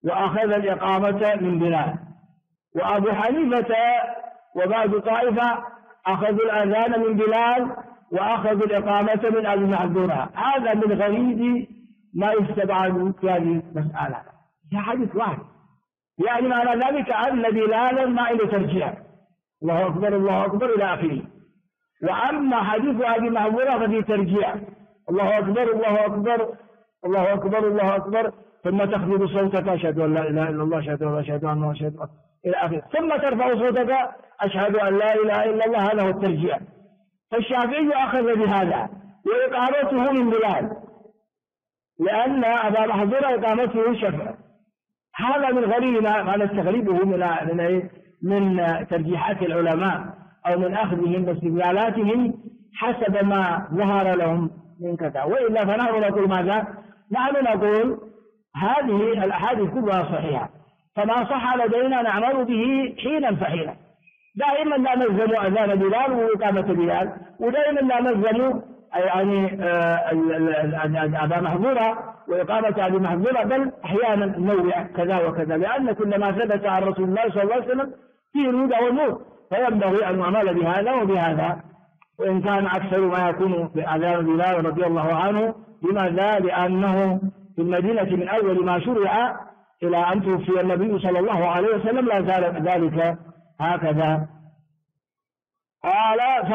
وأخذ الإقامة من بلال. وأبو حنيفة وبعض طائفة أخذوا الأذان من بلال وأخذوا الإقامة من أبي محذورة. هذا من غريب ما يستبعد في هذه المسألة. هي حديث واحد، يعني معنى ذلك أن بلالا ما عنده ترجيح، الله أكبر الله أكبر إلى آخره. وأما حديث أبي محذورة ففيه ترجيح، الله أكبر الله أكبر الله أكبر الله أكبر، ثم تخفض صوتك أشهد أن لا إله إلا الله أشهد أن لا إله إلا الله أشهد إلى آخره، ثم ترفع صوتك أشهد أن لا إله إلا الله. هذا هو الترجيح. فالشافعي أخذ بهذا وإقامته من بلال، لأن أبا محذورة إقامته شفع. هذا من غريب ما نستغربه من ترجيحات العلماء أو من أخذهم واستدلالاتهم حسب ما ظهر لهم من كذا. وإلا فنحن نقول ماذا؟ نحن نقول هذه الأحاديث كلها صحيحة، فما صح لدينا نعمل به حينا فحينا. دائما لا نلزم أذان بلال وإقامة بلال، ودائما لا نلزم يعني أبا محذورة وإقامة أبي محذورة، بل أحيانا ننوع كذا وكذا، لأن كل ما ثبت عن رسول الله صلى الله عليه وسلم فيه الهدى والنور، فينبغي أن نعمل بهذا وبهذا. وإن كان أكثر ما يكون بأذان بلال رضي الله عنه. لماذا؟ لأنه في المدينة من أول ما شرع إلى أن توفي النبي صلى الله عليه وسلم لا زال ذلك هكذا. قال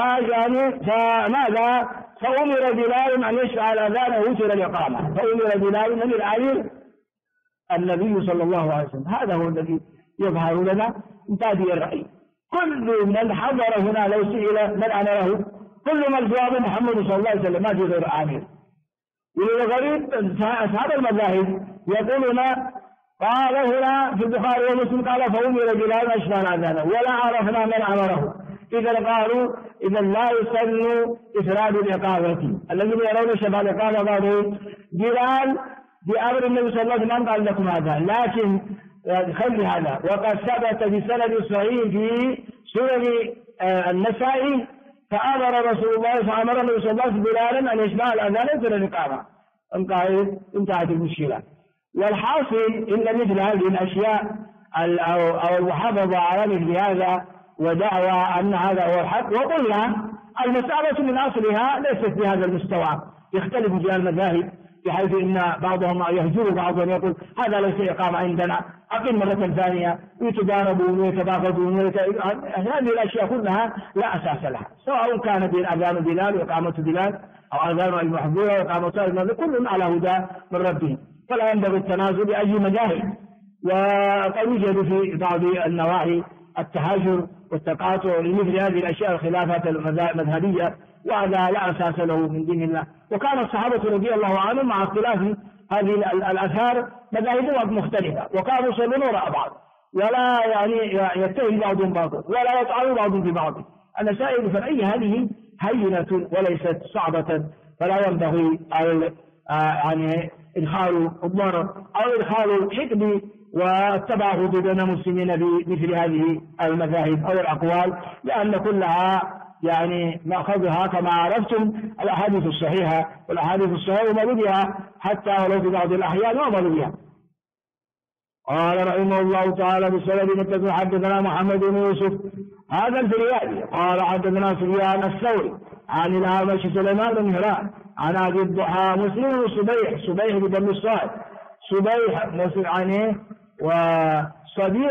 فماذا؟ فأمر بلال أن يشفع الأذان ويوتر الإقامة، فأمر بلال من الأمير النبي صلى الله عليه وسلم. هذا هو الذي يظهر لنا من تأدية الرأي. كل من حضر هنا لو سئل من أمره، كل ما الجواب محمد صلى الله عليه وسلم، ما في غير آمر. والغريب أصحاب المذاهب يقولون قال هنا في البخاري ومسلم قال فأمر بلال أن يشفع الأذان ولا عرفنا من أمره. إذا قالوا إذا لا يسن إفراد الإقامة. الذين يرون شفع الإقامة قالوا بلال بأمر النبي صلى الله عليه وسلم قال لكم هذا، لكن خلي هذا. وقد ثبت بسند صحيح في سنن النسائي فأمر رسول الله فأمر النبي صلى الله عليه وسلم بلالا أن يشفع الأذان ويوتر الإقامة. انتهت المشكلة. والحاصل إن مثل هذه الأشياء أو المحافظة على مثل هذا ودعوى أن هذا هو الحق. وقلنا المسألة من أصلها ليست بهذا المستوى، يختلف فيها المذاهب، بحيث إن بعضهم يهجر بعضهم يقول هذا ليس إقامة عندنا، أقل مرة ثانية، يتضاربون ويتباغضون هذه الأشياء كلها لا أساس لها، سواء كان بين أذان بلال وإقامة بلال أو أذان المحظورة وإقامة بلال، كل على هدى من ربهم، فلا ينبغي التنازل بأي مذاهب. وقد يوجد في بعض النواحي التهاجر والتقاطع لمثل هذه الأشياء الخلافات المذهبية، وهذا لا أساس له من دين الله. وكان الصحابة رضي الله عنهم مع اختلاف هذه الآثار مذاهبهم مختلفة، وكانوا يصلون وراء بعض، ولا يعني يتهم بعضهم بعضا، ولا يطعن بعضهم في بعض. المسائل الفرعية هذه هينة وليست صعبة، فلا ينبغي يعني إدخال الضرر أو إدخال الحقد والتباغض بين المسلمين بمثل هذه المذاهب أو الأقوال، لأن كلها يعني مأخذها كما عرفتم الأحاديث الصحيحة، والأحاديث الصحيحة وما بها حتى ولو في بعض الأحيان وما بها. قال رحمه الله تعالى بسند متصل حدثنا محمد بن يوسف هذا الفريابي قال حدثنا سفيان الثوري عن الأعمش سليمان بن مهران عن أبي الضحى مسلم بن صبيح بن الصائب صبيح مسلم عنه وصبيح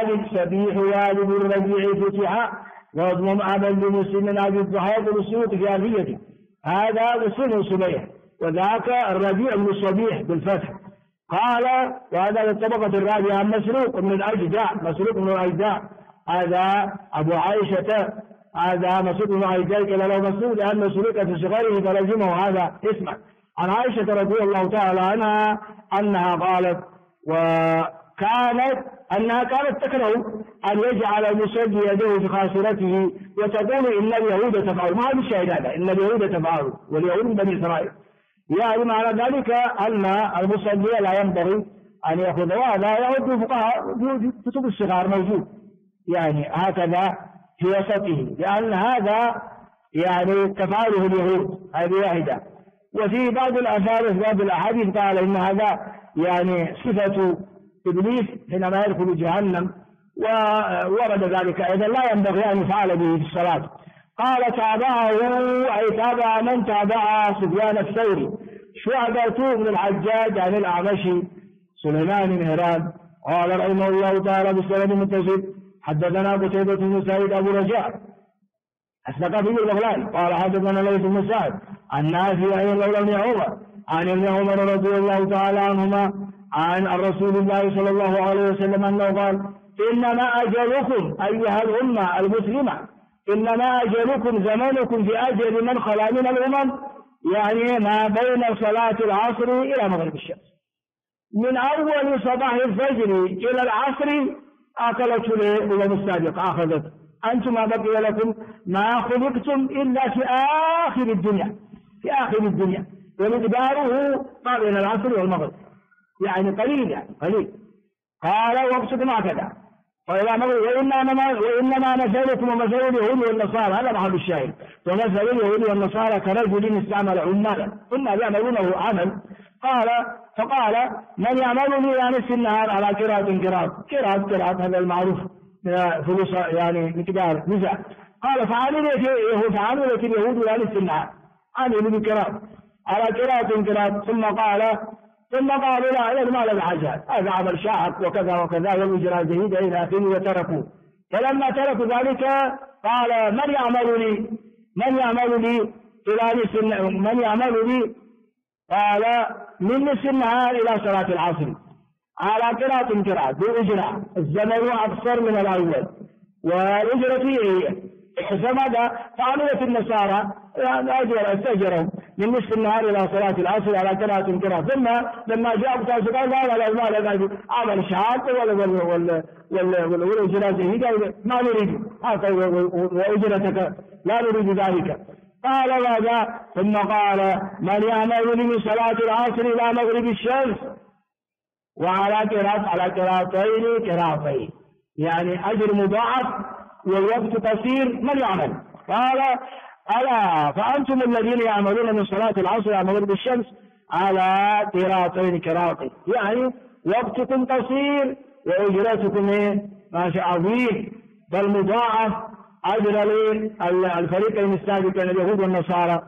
والد الربيع فتح واضمم أبا بمسلم أبي الضحى يقول السيوط في أبيته هذا مسلم صبيح وذاك الربيع بن الصبيح بالفتح. قال وهذا الطبقة الرابعة مسروق من الأجداء هذا أبو عائشة هذا مسروق بن الأجداء إلى لو مسروق لأن مسروق في صغيره فلزمه هذا اسمه. عن عائشة رضي الله تعالى عنها أنها قالت أنها كانت تكره أن يجعل المصلي يده في خاصرته وتقول إن اليهود تفعل. ما هذا الشاهد هذا إن اليهود تفعل واليهود من بني إسرائيل، يعني معنى ذلك أن المصلي لا ينبغي أن يأخذ. وهذا يعد فقهاء كتب الصغار موجود يعني هكذا في وسطه، لأن هذا يعني تفعله اليهود هذه واحدة. وفي بعض الآثار في بعض الأحاديث قال إن هذا يعني صفة إبليس حينما يدخل جهنم، وورد ذلك أيضا لا ينبغي أن يفعل به في الصلاة. قال تابعه أي تابع من تابع سفيان الثوري شعبة بن الحجاج عن الأعمش سليمان بن هران قال رحمه الله تعالى بسند متصل حدثنا قتيبة بن سعيد أبو رجاء الثقفي البغلاني قال حدثنا ليث بن سعد عن نافع عن مولى بن عمر عن ابن عمر رضي الله تعالى عنهما عن رسول الله صلى الله عليه وسلم أنه قال إنما أجلكم أيها الأمة المسلمة، إنما أجلكم زمانكم في أجل من خلا من الأمم، يعني ما بين صلاة العصر إلى مغرب الشمس، من أول صباح الفجر إلى العصر أكلت الأمم السابقة أخذت، أنتم ما بقي لكم ما خلقتم إلا في آخر الدنيا، في آخر الدنيا، ومقداره ما بين العصر والمغرب، يعني قليل، يعني قليل. قال وقتكم هكذا وإنما مثلكم ومثل اليهود والنصارى، هذا محل الشاهد، ومثل اليهود والنصارى كرجل استعمل عمالا كنا يعملونه عمل فقال من يعملني إلى نصف النهار على قراءة هذا المعروف فلوس يعني مقدار نزع. قال فعملت اليهود إلى نصف النهار عملوا بقراءة على قراءة ثم قالوا لا ما له حاجة، هذا عمل شاق وكذا وكذا والأجرة جيدة إلى آخره وتركوا. فلما تركوا ذلك قال من يعمل لي إلى نصف من يعمل لي، قال من نصف النهار إلى صلاة العصر على قراءة بأجرة، الزمن أقصر من الأول والأجرة هي فماذا فعملت النصارى استأجرهم من نصف النهار إلى صلاة العصر على قراءة ثم لما جاء قال لا عمل شهادة والأجرة جيدة ما نريد وأجرتك لا نريد ذلك. قال ماذا ثم قال من يعمل من صلاة العصر إلى مغرب الشمس وعلى قراءتين يعني أجر مضاعف والوقت قصير من يعمل. قال ألا فأنتم الذين يعملون من صلاة العصر إلى مغرب الشمس على قراءتين يعني وقتكم قصير وأجرتكم ما شاء عظيم بل مضاعف أجر الفريقين السابقين اليهود والنصارى.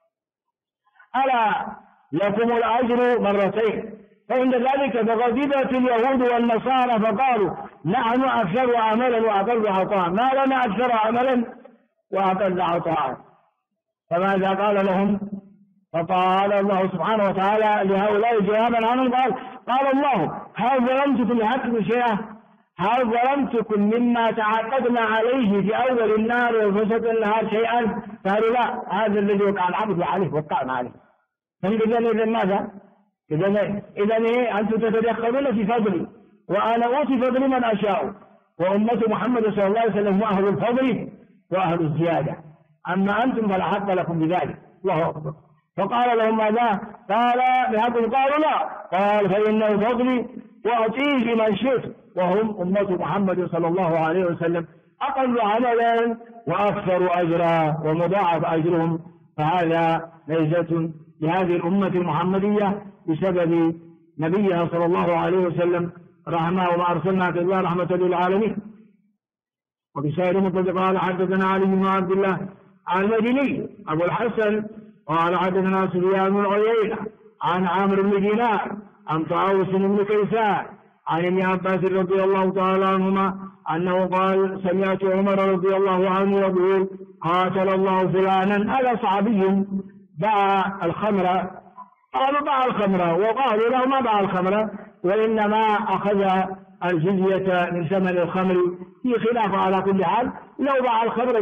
ألا لكم الأجر مرتين. فعند ذلك فغضبت اليهود والنصارى فقالوا نحن أكثر عملا وأقل عطاء، ما لنا أكثر عملا وأقل عطاء. فماذا قال لهم؟ فقال الله سبحانه وتعالى لهؤلاء جوابا عنهم قال الله هل ظلمتكم لحكم شيئا؟ هل ظلمتكم مما تعاقدنا عليه في أول النار وفسد النهار شيئا؟ قالوا لا، هذا الذي وقع العبد عليه وقعنا عليه. إذن ماذا؟ إذن أنتم تتدخلون في فضلي وأنا أوتي فضلي من أشاء، وأمة محمد صلى الله عليه وسلم أهل الفضل وأهل الزيادة، أما أنتم فلا حق لكم بذلك. الله أكبر. فقال لهم ماذا؟ قال بحقهم؟ قالوا لا. قال فإنه فضلي وأعطيه من شئت، وهم أمة محمد صلى الله عليه وسلم أقل عملا وأكثر أجرا ومضاعف أجرهم. فهذا ميزة لهذه الأمة المحمدية بسبب نبيها صلى الله عليه وسلم رحمه وما أرسلناك إلا رحمة للعالمين. وبسائر مطلق قال حدثنا علي بن عبد الله المديني أبو الحسن قال حدثنا سفيان بن عيينة عن عامر بن دينار عن طاووس بن كيسان عن ابن عباس رضي الله تعالى عنهما أنه قال سمعت عمر رضي الله عنه يقول قاتل الله فلانا. هذا صحابي باع الخمر، قالوا باع الخمر، وقالوا له ما باع الخمر وإنما أخذ الجزية من ثمن الخمر، في خلاف على كل حال. لو باع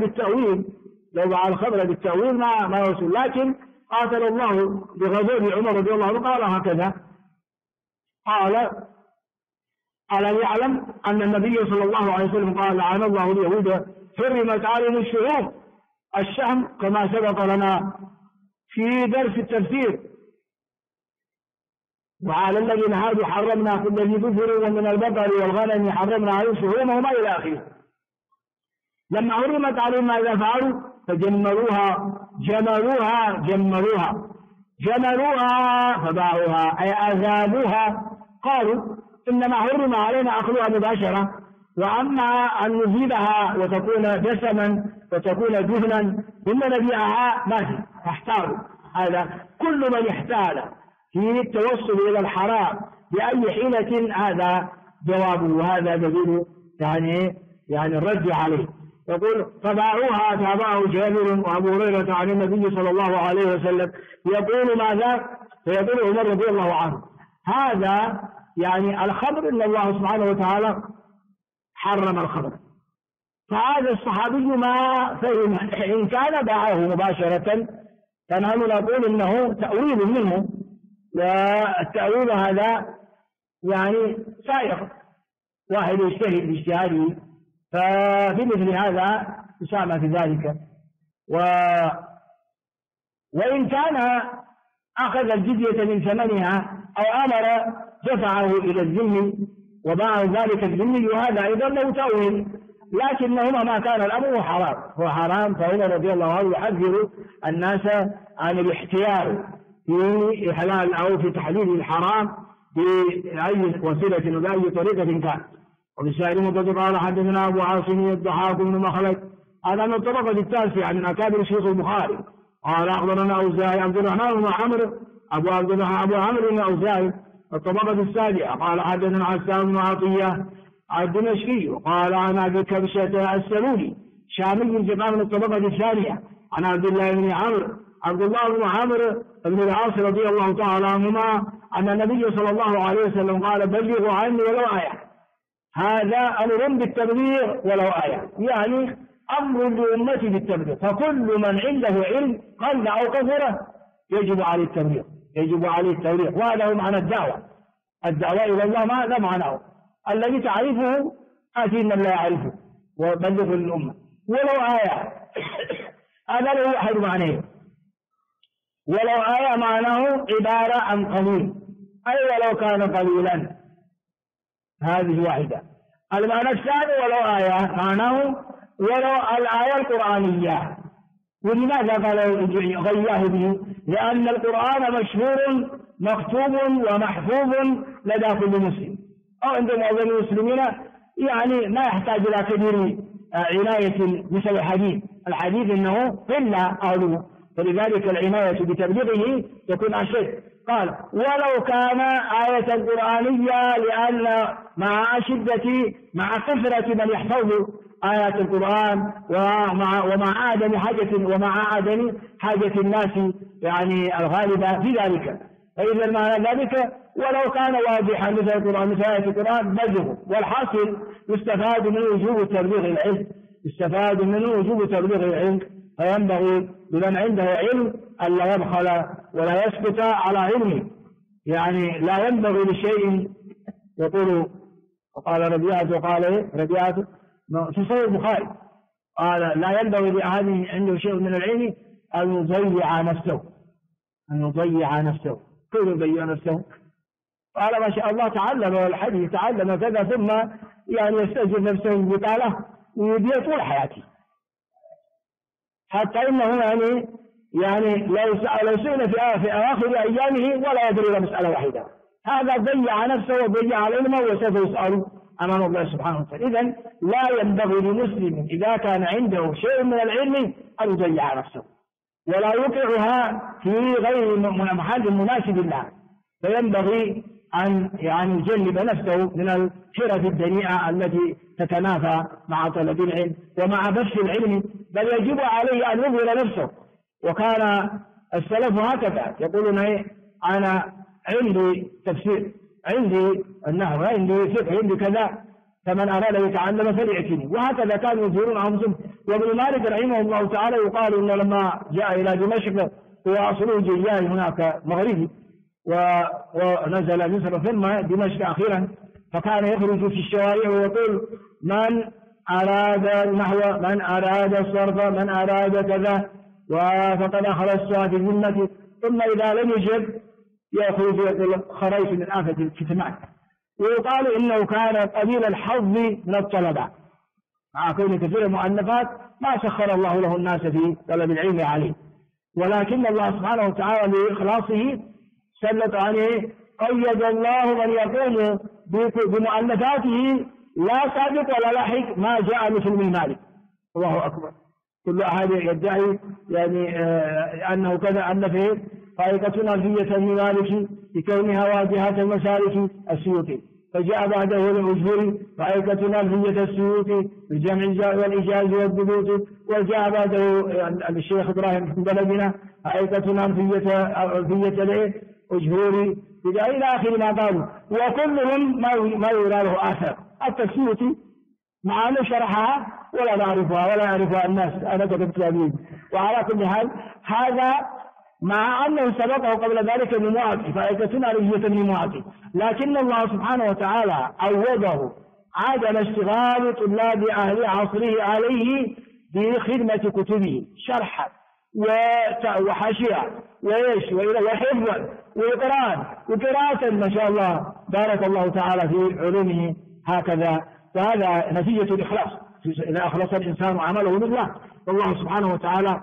الخمر بالتأويل ما يوصل، لكن قاتل الله بغضب عمر رضي الله عنه قال هكذا. قال ألم يعلم أن النبي صلى الله عليه وسلم قال لعن الله اليهود حرمت عليهم الشحم كما سبق لنا في درس التفسير، وعلى الذين هادوا حرمنا كل ذي ظفر ومن البقر والغنم حرمنا عليهم شحومهما إلى آخره. لما حرمت عليهم ماذا فعلوا؟ فجملوها جملوها فباعوها أي أذابوها. قالوا إنما حرم علينا أكلها مباشرة، وأما أن نزيدها وتكون دسما وتكون دهنا ثم نبيعها ما في، احتاروا. هذا كل من احتال في التوصل إلى الحرام بأي حيلة هذا جوابه، وهذا دليل يعني الرد عليه. يقول فباعوها، تابعه جابر وأبو هريرة عن النبي صلى الله عليه وسلم يقول ماذا؟ فيقول عمر رضي الله عنه هذا يعني الخمر إن الله سبحانه وتعالى حرم الخمر. فهذا الصحابي ما فهم، إن كان باعه مباشرة فنحن نقول إنه تأويل منه، والتأويل هذا يعني سائغ، واحد يجتهد باجتهاده، ففي مثل هذا يسامى في ذلك. وإن كان أخذ الجزية من ثمنها أو أمر دفعه إلى الذم وباع ذلك الذمي، وهذا أيضا له تأويل، لكنهما ما كان الأمر حرام، هو حرام. فعمر رضي الله عنه يحذر الناس عن الاحتيال في إحلال أو في تحليل الحرام بأي وسيلة وبأي طريقة كانت. وبالسائل متصل قال حدثنا أبو عاصم الضحاك بن مخلد، هذا من الطبقة التاسعة من أكابر شيخ البخاري. قال أخبرنا أوزاعي عبد الرحمن بن عمرو أبو عمرو بن أوزاعي الطبقة السابعة. قال حدثنا عسام بن عطية الدمشقي قال عن أبي كبشة السلولي شامي من الطبقة الثانية عن عبد الله بن عمرو بن العاص رضي الله تعالى عنهما أن النبي صلى الله عليه وسلم قال بلغوا عني ولو آية. هذا أمر بالتبليغ ولو آية، يعني أمر لأمتي بالتبليغ، فكل من عنده علم قل أو كثر يجب عليه التبليغ، وهذا هو معنى الدعوة إلى الله. ماذا معناه؟ الذي تعرفه آتي من لا يعرفه وبلغه للأمة ولو آية. هذا له أحد معنيه، ولو آية معناه عبارة عن قليل، أي ولو كان قليلا، هذه واحدة. المعنى الثاني ولو آية معناه ولو الآية القرآنية. ولماذا قال غياه به؟ لأن القرآن مشهور مكتوب ومحفوظ لدى كل مسلم، أو عند معظم المسلمين، يعني ما يحتاج إلى كبير عناية مثل الحديث إنه قلة أهله، فلذلك العناية بتبليغه تكون أشد. قال ولو كان آية قرآنية، لأن مع كثرة من يحفظ آيات القرآن ومع عدم حاجة الناس يعني الغالبة في ذلك، فإذا معنى ذلك ولو كان واضحا مثل آية القرآن بلغه. والحاصل يستفاد من وجوب تبليغ العلم، فينبغي لمن عنده علم ألا يبخل ولا يسكت على علمه، يعني لا ينبغي لشيء. يقول وقال ربيعة في صحيح البخاري قال لا ينبغي لأحد عنده شيء من العلم أن يضيع نفسه. كيف يضيع نفسه؟ قال ما شاء الله تعلم الحديث، تعلم كذا، ثم يعني يستأجر نفسه بطالة ويبيع طول حياته، حتى إنه يعني لو سئل في آخر أيامه ولا يدري إلى مسألة واحدة. هذا ضيع نفسه وضيع علمه وسوف يسأل أمام الله سبحانه وتعالى. إذن لا ينبغي لمسلم إذا كان عنده شيء من العلم أن يضيع نفسه ولا يوقعها في غير محل مناسب له، فينبغي أن يعني يجنب نفسه من الحرف الدنيئة التي تتنافى مع طلب العلم ومع بث العلم، بل يجب عليه أن يظهر نفسه. وكان السلف هكذا يقولون أنا عندي تفسير، عندي النحو، عندي فقه، عندي كذا، فمن أراد أن يتعلم فليأتني. وهكذا كانوا يظهرون أنفسهم. وابن مالك رحمه الله تعالى يقال إنه لما جاء إلى دمشق وأصله جيان هناك مغربي ونزل مصر ثم دمشق أخيرا، فكان يخرج في الشوارع ويقول من أراد النحو، من أراد الصرف، من أراد كذا، فقد أخلصها في ذمته. ثم إذا لم يجب يخرج يقول خرجت من آفة الكتمان. ويقال إنه كان قليل الحظ من الطلبة، مع كون كثير المؤلفات ما سخر الله له الناس في طلب العلم عليه، ولكن الله سبحانه وتعالى لإخلاصه سلط عليه قيد الله من يقوم بمؤلفاته لا سابق ولا لاحق ما جاء مثل من مالك. الله أكبر. كل أحد يدعي يعني أنه كذا ألف طريقة ألفية من مالك بكونها واجهة المسالك السيوطي، فجاء بعده الأجبري طريقة ألفية السيوطي بالجمع والإجاز والضبوط، وجاء بعده الشيخ إبراهيم من بلدنا طريقة ألفية الأجبري إلى آخر ما قالوا، وكلهم ما يرى له آثار. السيوطي معنا شرحها ولا نعرفها ولا يعرفها الناس، أنا كتبت أبيض. وعلى كل حال هذا مع أنه سبقه قبل ذلك بمعطي فأيكتنا رجية من معطي، لكن الله سبحانه وتعالى عوضه عدم اشتغال طلاب أهل عصره عليه بخدمة كتبه شرحا وحاشية وحفظا وقراءة ما شاء الله بارك الله تعالى في علومه هكذا. وهذا نتيجة الإخلاص، إذا أخلص الإنسان عمله لله والله سبحانه وتعالى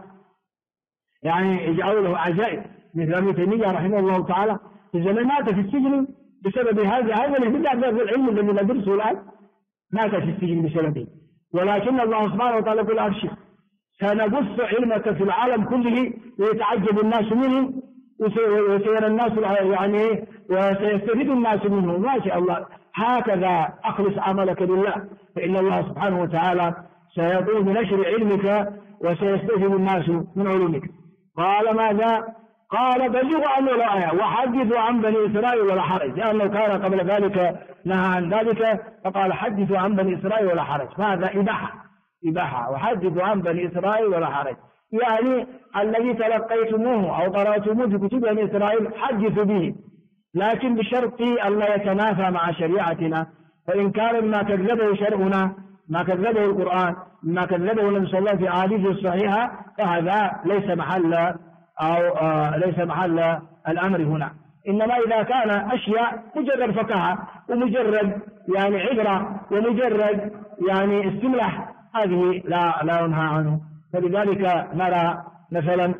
يعني يجعل له عجائب. مثل ابن تيمية رحمه الله تعالى في زمن مات في السجن بسبب هذا البدع العلم الذي ندرسه الآن، مات في السجن بسببه. ولكن الله سبحانه وتعالى يقول أبشر سنبث علمك في العالم كله ويتعجب الناس منه وسيرى الناس يعني وسيستفيد الناس منه. ما شاء الله هكذا أخلص عملك لله، فإن الله سبحانه وتعالى سيقوم بنشر علمك وسيستفيد الناس من علومك. قال ماذا؟ قال بلغوا عنه الآية وحدثوا عن بني إسرائيل ولا حرج، لأنه كان قبل ذلك نهى عن ذلك فقال حدثوا عن بني إسرائيل ولا حرج، فهذا إباحة وحدثوا عن بني إسرائيل ولا حرج، يعني الذي تلقيتموه أو قرأتموه في كتب بني إسرائيل حدثوا به، لكن بشرط ألا يتنافى مع شريعتنا. فإن كان ما كذبه شرعنا ما كذبه القرآن ما كذبه النبي صلى الله عليه وسلم في أحاديثه الصحيحة فهذا ليس محل الأمر هنا. إنما إذا كان أشياء مجرد فقهة ومجرد يعني عبرة ومجرد يعني استملاح هذه لا ينهى عنه. فلذلك نرى مثلا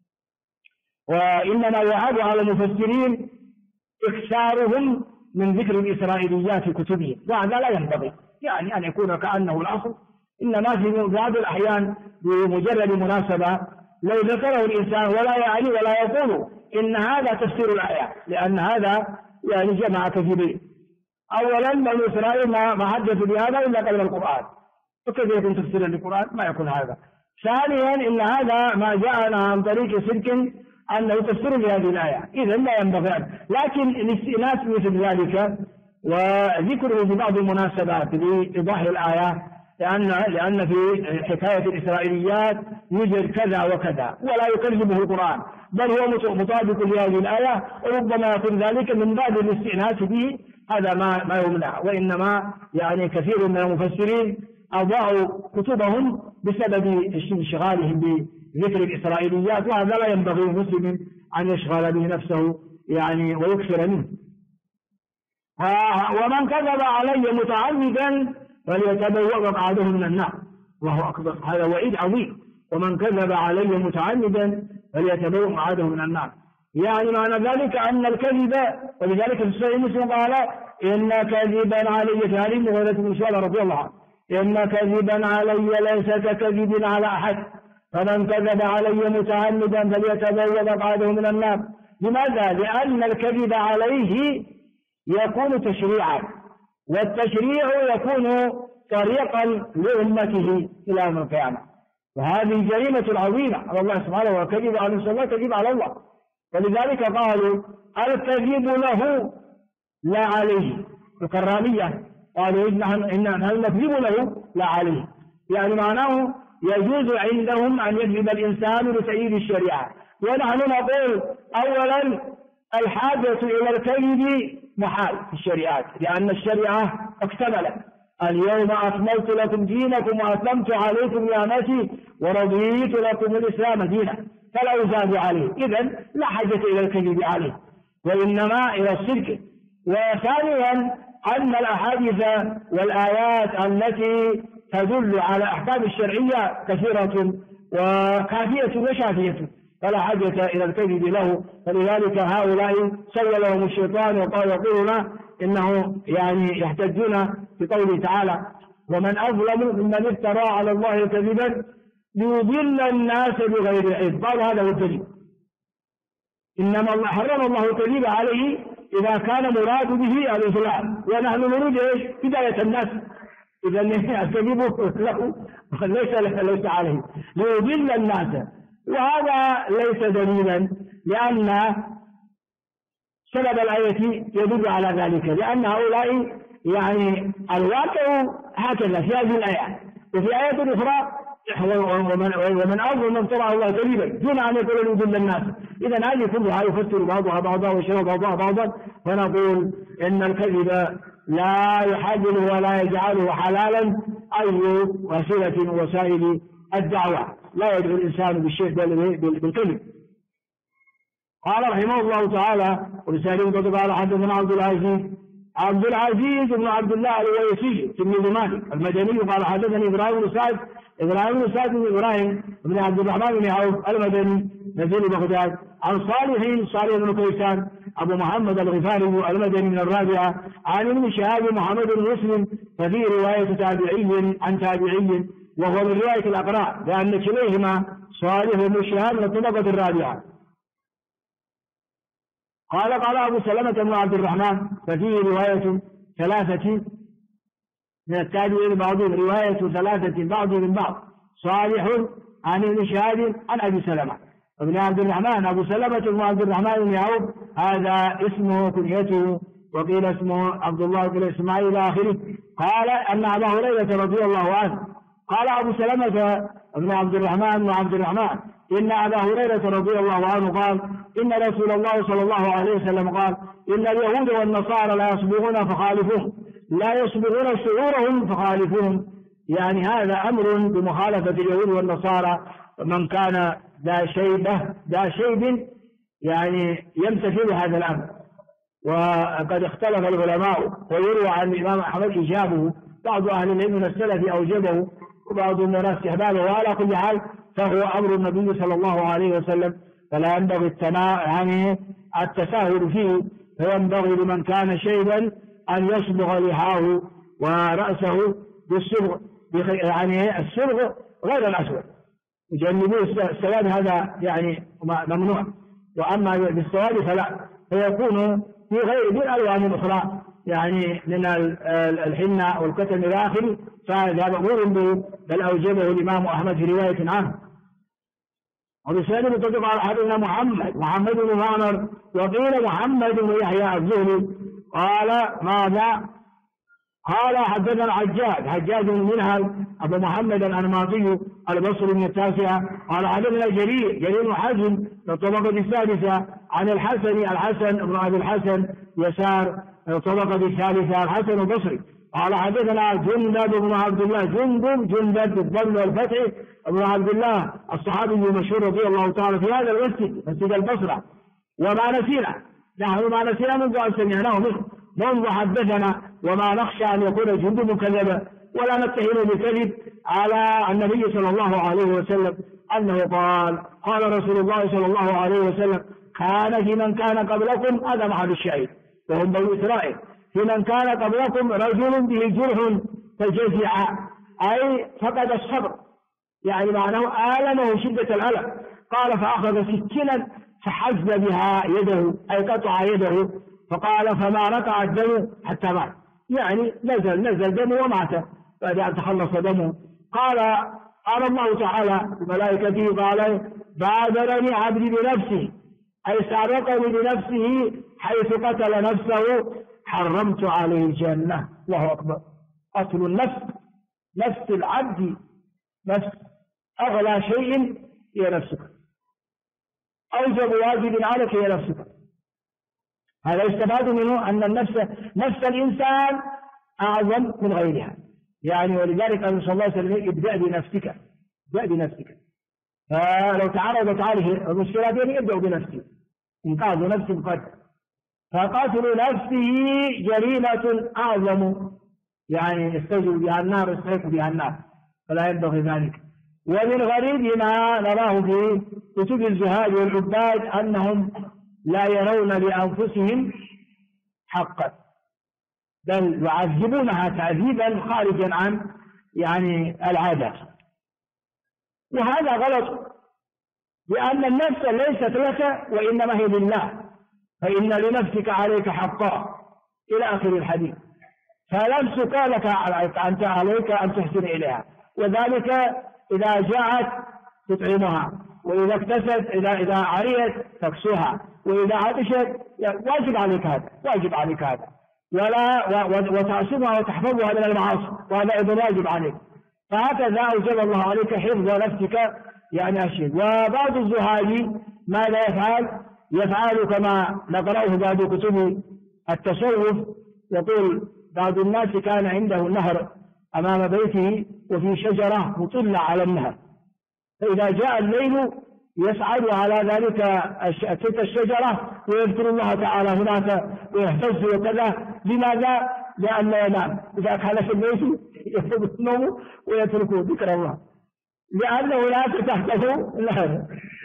وإنما يعاب على المفسرين إكثارهم من ذكر الإسرائيليات في كتبهم، وهذا لا ينبغي يعني أن يكون كأنه الأصل، إنما في بعض الأحيان بمجرد مناسبة لو ذكره الإنسان ولا يعني ولا يقول إن هذا تفسير الآية، لأن هذا يعني جمع كذبين. أولا بني إسرائيل ما حدثوا بهذا إلا قبل القرآن، فكيف يكون تفسيرا للقرآن؟ ما يكون هذا. ثانيا إن هذا ما جاءنا عن طريق صدق أنه تفسير لهذه الآية، إذا لا ينبغي. لكن الاستئناس مثل ذلك وذكره ببعض المناسبات لإيضاح الآية، لأن في حكاية الإسرائيليات يوجد كذا وكذا ولا يكذبه القرآن، بل هو مطابق لهذه الآية، وربما يكون ذلك من باب الاستئناس به، هذا ما يمنع. وإنما يعني كثير من المفسرين أضاعوا كتبهم بسبب انشغالهم بذكر الإسرائيليات، وهذا لا ينبغي المسلم أن يشغل به نفسه يعني ويكثر منه. ومن كذب علي متعمدا فليتبوأ مقعده من النار. الله أكبر، هذا وعيد عظيم. ومن كذب علي متعمدا فليتبوأ مقعده من النار، يعني معنى ذلك أن الكذب، ولذلك في صحيح مسلم قال إن كذبا علي في هذه المغيرة بن شعبة رضي الله عنه إن كذبا علي ليس ككذب على أحد، فمن كذب علي متعمدا فليتبوأ مقعده من النار. لماذا؟ لأن الكذب عليه يكون تشريعا، والتشريع يكون طريقا لأمته إلى يوم القيامة، وهذه جريمة عظيمة على الله سبحانه وكذب على الله كذب على الله. ولذلك قالوا الكذب له لا عليه، الكرامية قالوا إن نكذب له لا عليه، يعني معناه يجوز عندهم أن يكذب الإنسان لتأييد الشريعة. ونحن نقول أولا الحاجة إلى الكذب محال في الشريعات، لأن الشريعة اكتملت. اليوم أكملت لكم دينكم وأتممت عليكم نعمتي ورضيت لكم الإسلام دينا، فلا يزاد عليه. إذن لا حاجة إلى الكذب عليه، وإنما إلى الصدق. وثانيا أن الأحاديث والآيات التي تدل على أحكام الشرعية كثيرة وكافية وشافية، فلا حاجة إلى الكذب له. فلذلك هؤلاء سول لهم الشيطان وقال يقولون إنه يعني يحتجون بقوله تعالى: ومن أظلم ممن افترى على الله كذبا ليضل الناس بغير علم. قال هذا هو الكذب، إنما الله حرم الله الكذب عليه إذا كان مراد به الإضلال، ونحن نريد إيش؟ هداية الناس. إذا الكذب له ليس عليه ليضل الناس، وهذا ليس دليلا، لأن سبب الآية يدل على ذلك، لأن هؤلاء يعني الواقع هكذا في هذه الآية. وفي آية أخرى: ومن أظلم من افترى على الله كذبا دون أن يقول يضل الناس. إذا هذه كلها يفسر بعضها بعضا ويشرح بعضها بعضا، ونقول إن الكذب لا يحلل ولا يجعله حلالا أي وسيلة من وسائل الدعوة. لا يدعو الإنسان بالشيء بالكذب. قال رحمه الله تعالى: ورساله قال حدثنا عبد العزيز بن عبد الله الويسي تلميذ مالك المدني قال حدثني إبراهيم بن سعد بن إبراهيم بن عبد الرحمن بن عوف المدني نزيل بغداد عن صالح بن كيسان أبو محمد الغفاري المدني من الرابعة عن ابن شهاب محمد بن مسلم. ففي رواية تابعي عن تابعي وهو من رواية الأقراء، لأن كليهما صالح بن شهاب من الطبقة الرابعة. قال أبو سلمة بن عبد الرحمن: ففيه رواية ثلاثة من التابعين بعضهم رواية ثلاثة بعضهم من بعض، صالح عن ابن شهاب عن أبي سلمة ابن عبد الرحمن. أبو سلمة بن عبد الرحمن بن عوف هذا اسمه كنيته، وقيل اسمه عبد الله بن إسماعيل إلى آخره. قال أن أبا هريرة رضي الله عنه قال أبو سلمة بن عبد الرحمن إن أبا هريرة رضي الله عنه قال: إن رسول الله صلى الله عليه وسلم قال: إن اليهود والنصارى لا يصبغون شعورهم فخالفوهم. يعني هذا أمر بمخالفة اليهود والنصارى، من كان ذا شيب يعني يمتثل هذا الأمر. وقد اختلف العلماء، ويروى عن الإمام أحمد إيجابه، بعض أهل العلم من السلف أوجبه وبعض الناس استحبابه، وعلى كل حال فهو أمر النبي صلى الله عليه وسلم، فلا ينبغي التساهل فيه. فينبغي لمن كان شيبا أن يصبغ لحاه ورأسه بالصبغ، يعني الصبغ غير الأسود، يجنبوه السواد، هذا يعني ممنوع. وأما بالسواد فلا، فيكون في غير بالألوان الأخرى، يعني من الحنة والكتم إلى آخره، فهذا مأمور به، بل أوجبه الإمام أحمد في رواية عنه. وبسند متفق على حدثنا محمد بن معمر، وقيل محمد بن يحيى الزهري. قال ماذا؟ قال حدثنا حجاج بن منهل أبو محمد الأنماطي البصري من التاسعة. قال حدثنا جرير بن حزم الطبقة السادسة عن الحسن بن أبي الحسن يسار الطبقة الثالثة الحسن البصري. قال حدثنا جندب بن عبد الله جندب بالضم والفتح بن عبد الله الصحابي المشهور رضي الله تعالى في هذا المسجد، مسجد البصرة. وما نسينا، نحن ما نسينا منذ أن سمعناه منذ حدثنا، وما نخشى أن يكون جندب كذبا، ولا نتهم بكذب على النبي صلى الله عليه وسلم أنه قال رسول الله صلى الله عليه وسلم: كان في من كان قبلكم، هذا محل الشاهد وهم بنو إسرائيل، في من كان قبلكم رجل به جرح فجزع، أي فقد الصبر، يعني معناه آلمه شدة الألم. قال: فأخذ سكينا فحز بها يده، أي قطع يده، فقال: فما رقع الدم حتى مات، يعني نزل دمه ومات بعد أن تخلص دمه. قال الله تعالى بملائكته: قال: بادرني عبدي بنفسه، أي سارقني بنفسه حيث قتل نفسه، حرمت عليه الجنة. الله أكبر. قتل النفس، نفس العبد، نفس أغلى شيء هي نفسك، أوجب واجب عليك هي نفسك. هذا يستفاد منه أن نفس الإنسان أعظم من غيرها، يعني ولذلك قال صلى الله عليه وسلم: ابدأ بنفسك. فلو تعرضت عليه المشكلات يعني ابدأ بنفسك، إنقاذ نفس قد، فقتل نفسه جريمة أعظم، يعني يستوجب بها النار، يستحق بها النار، فلا ينبغي ذلك. ومن غريب ما نراه في كتب الزهاد والعباد أنهم لا يرون لأنفسهم حقا، بل يعذبونها تعذيبا خارجا عن العادة. وهذا غلط، لأن النفس ليست لك وإنما هي لله، فإن لنفسك عليك حقا إلى آخر الحديث، فنفسك لك أنت عليك أن تحسن إليها، وذلك إذا جاءت تطعمها، وإذا اكتست إذا عريت تكسوها، وإذا عطشت واجب عليك هذا وتعصمها وتحفظها من المعاصي، وهذا أيضا واجب عليك. فهكذا أوجب الله عليك حفظ نفسك أشياء. وبعض الزهاد ماذا يفعل كما نقرأه بعض كتب التصوف، يقول بعض الناس كان عنده نهر أمام بيته وفي شجرة مطلة على النهر، فإذا جاء الليل يصعد على تلك الشجرة ويذكر الله تعالى هناك ويهتز وكذا. لماذا؟ لأنه ينام، إذا كان في البيت يفقد النوم ويترك ذكر الله، لأنه لا تحته النهر،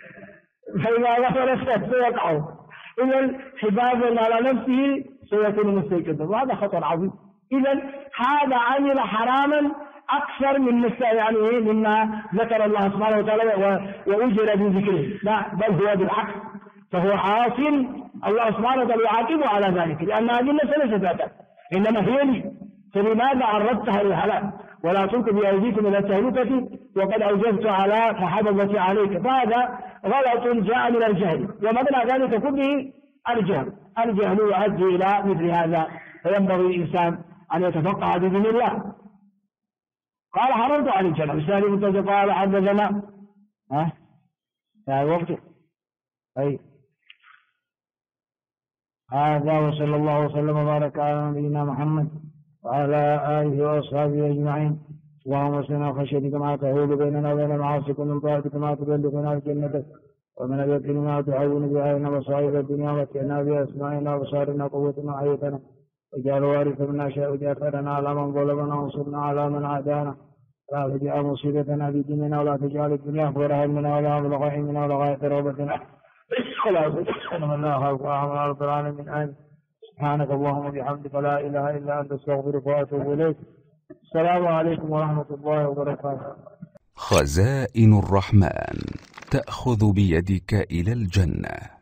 فإذا غفل الشخص سيقعه. إذا حفاظا على نفسه سيكون مستيقظا، وهذا خطر عظيم. إذا هذا عمل حراما أكثر مما ذكر الله سبحانه وتعالى وأجر بذكره، لا، بل هو بالعكس، فهو عاصٍ. الله سبحانه وتعالى يعاقبه على ذلك، لأن هذه النفس ليست لك إنما هي لي، فلماذا عرضتها للهلاك؟ ولا تلقوا بأيديكم إلى التهلكة وقد أوجبت على محافظتي عليك. فهذا غلط جاء من الجهل، ومبنى ذلك كله الجهل يؤدي إلى مثل هذا، فينبغي الإنسان أن يتفقه بدين الله. قال حرمت عن الجنة بسالي منتج قال حدثنا وقت هذا، وصلى الله وسلم وبارك على نبينا محمد وعلى آله وأصحابه أجمعين. اللهم اسقنا خشيتك ما تحول بيننا وبين معاصيك، ومن طاعتك ما تبلغنا جنتك، ومن اليقين ما تحول بها علينا مصائب الدنيا، ومتعنا بأسماعنا وأبصارنا وقوتنا وحياتنا، واجعل وارث منا واجعل على من ظلمنا وانصرنا على من عادانا، لا تجعل مصيبتنا في ديننا، ولا تجعل الدنيا أكبر همنا ولا مبلغ علمنا ولا غاية رغبتنا، ولا تجعل من لا خلق ولا رب العالمين. آمين. سبحانك اللهم وبحمدك لا إله إلا أنت أستغفرك وأتوب إليك. السلام عليكم ورحمة الله وبركاته. خزائن الرحمن تأخذ بيدك إلى الجنة.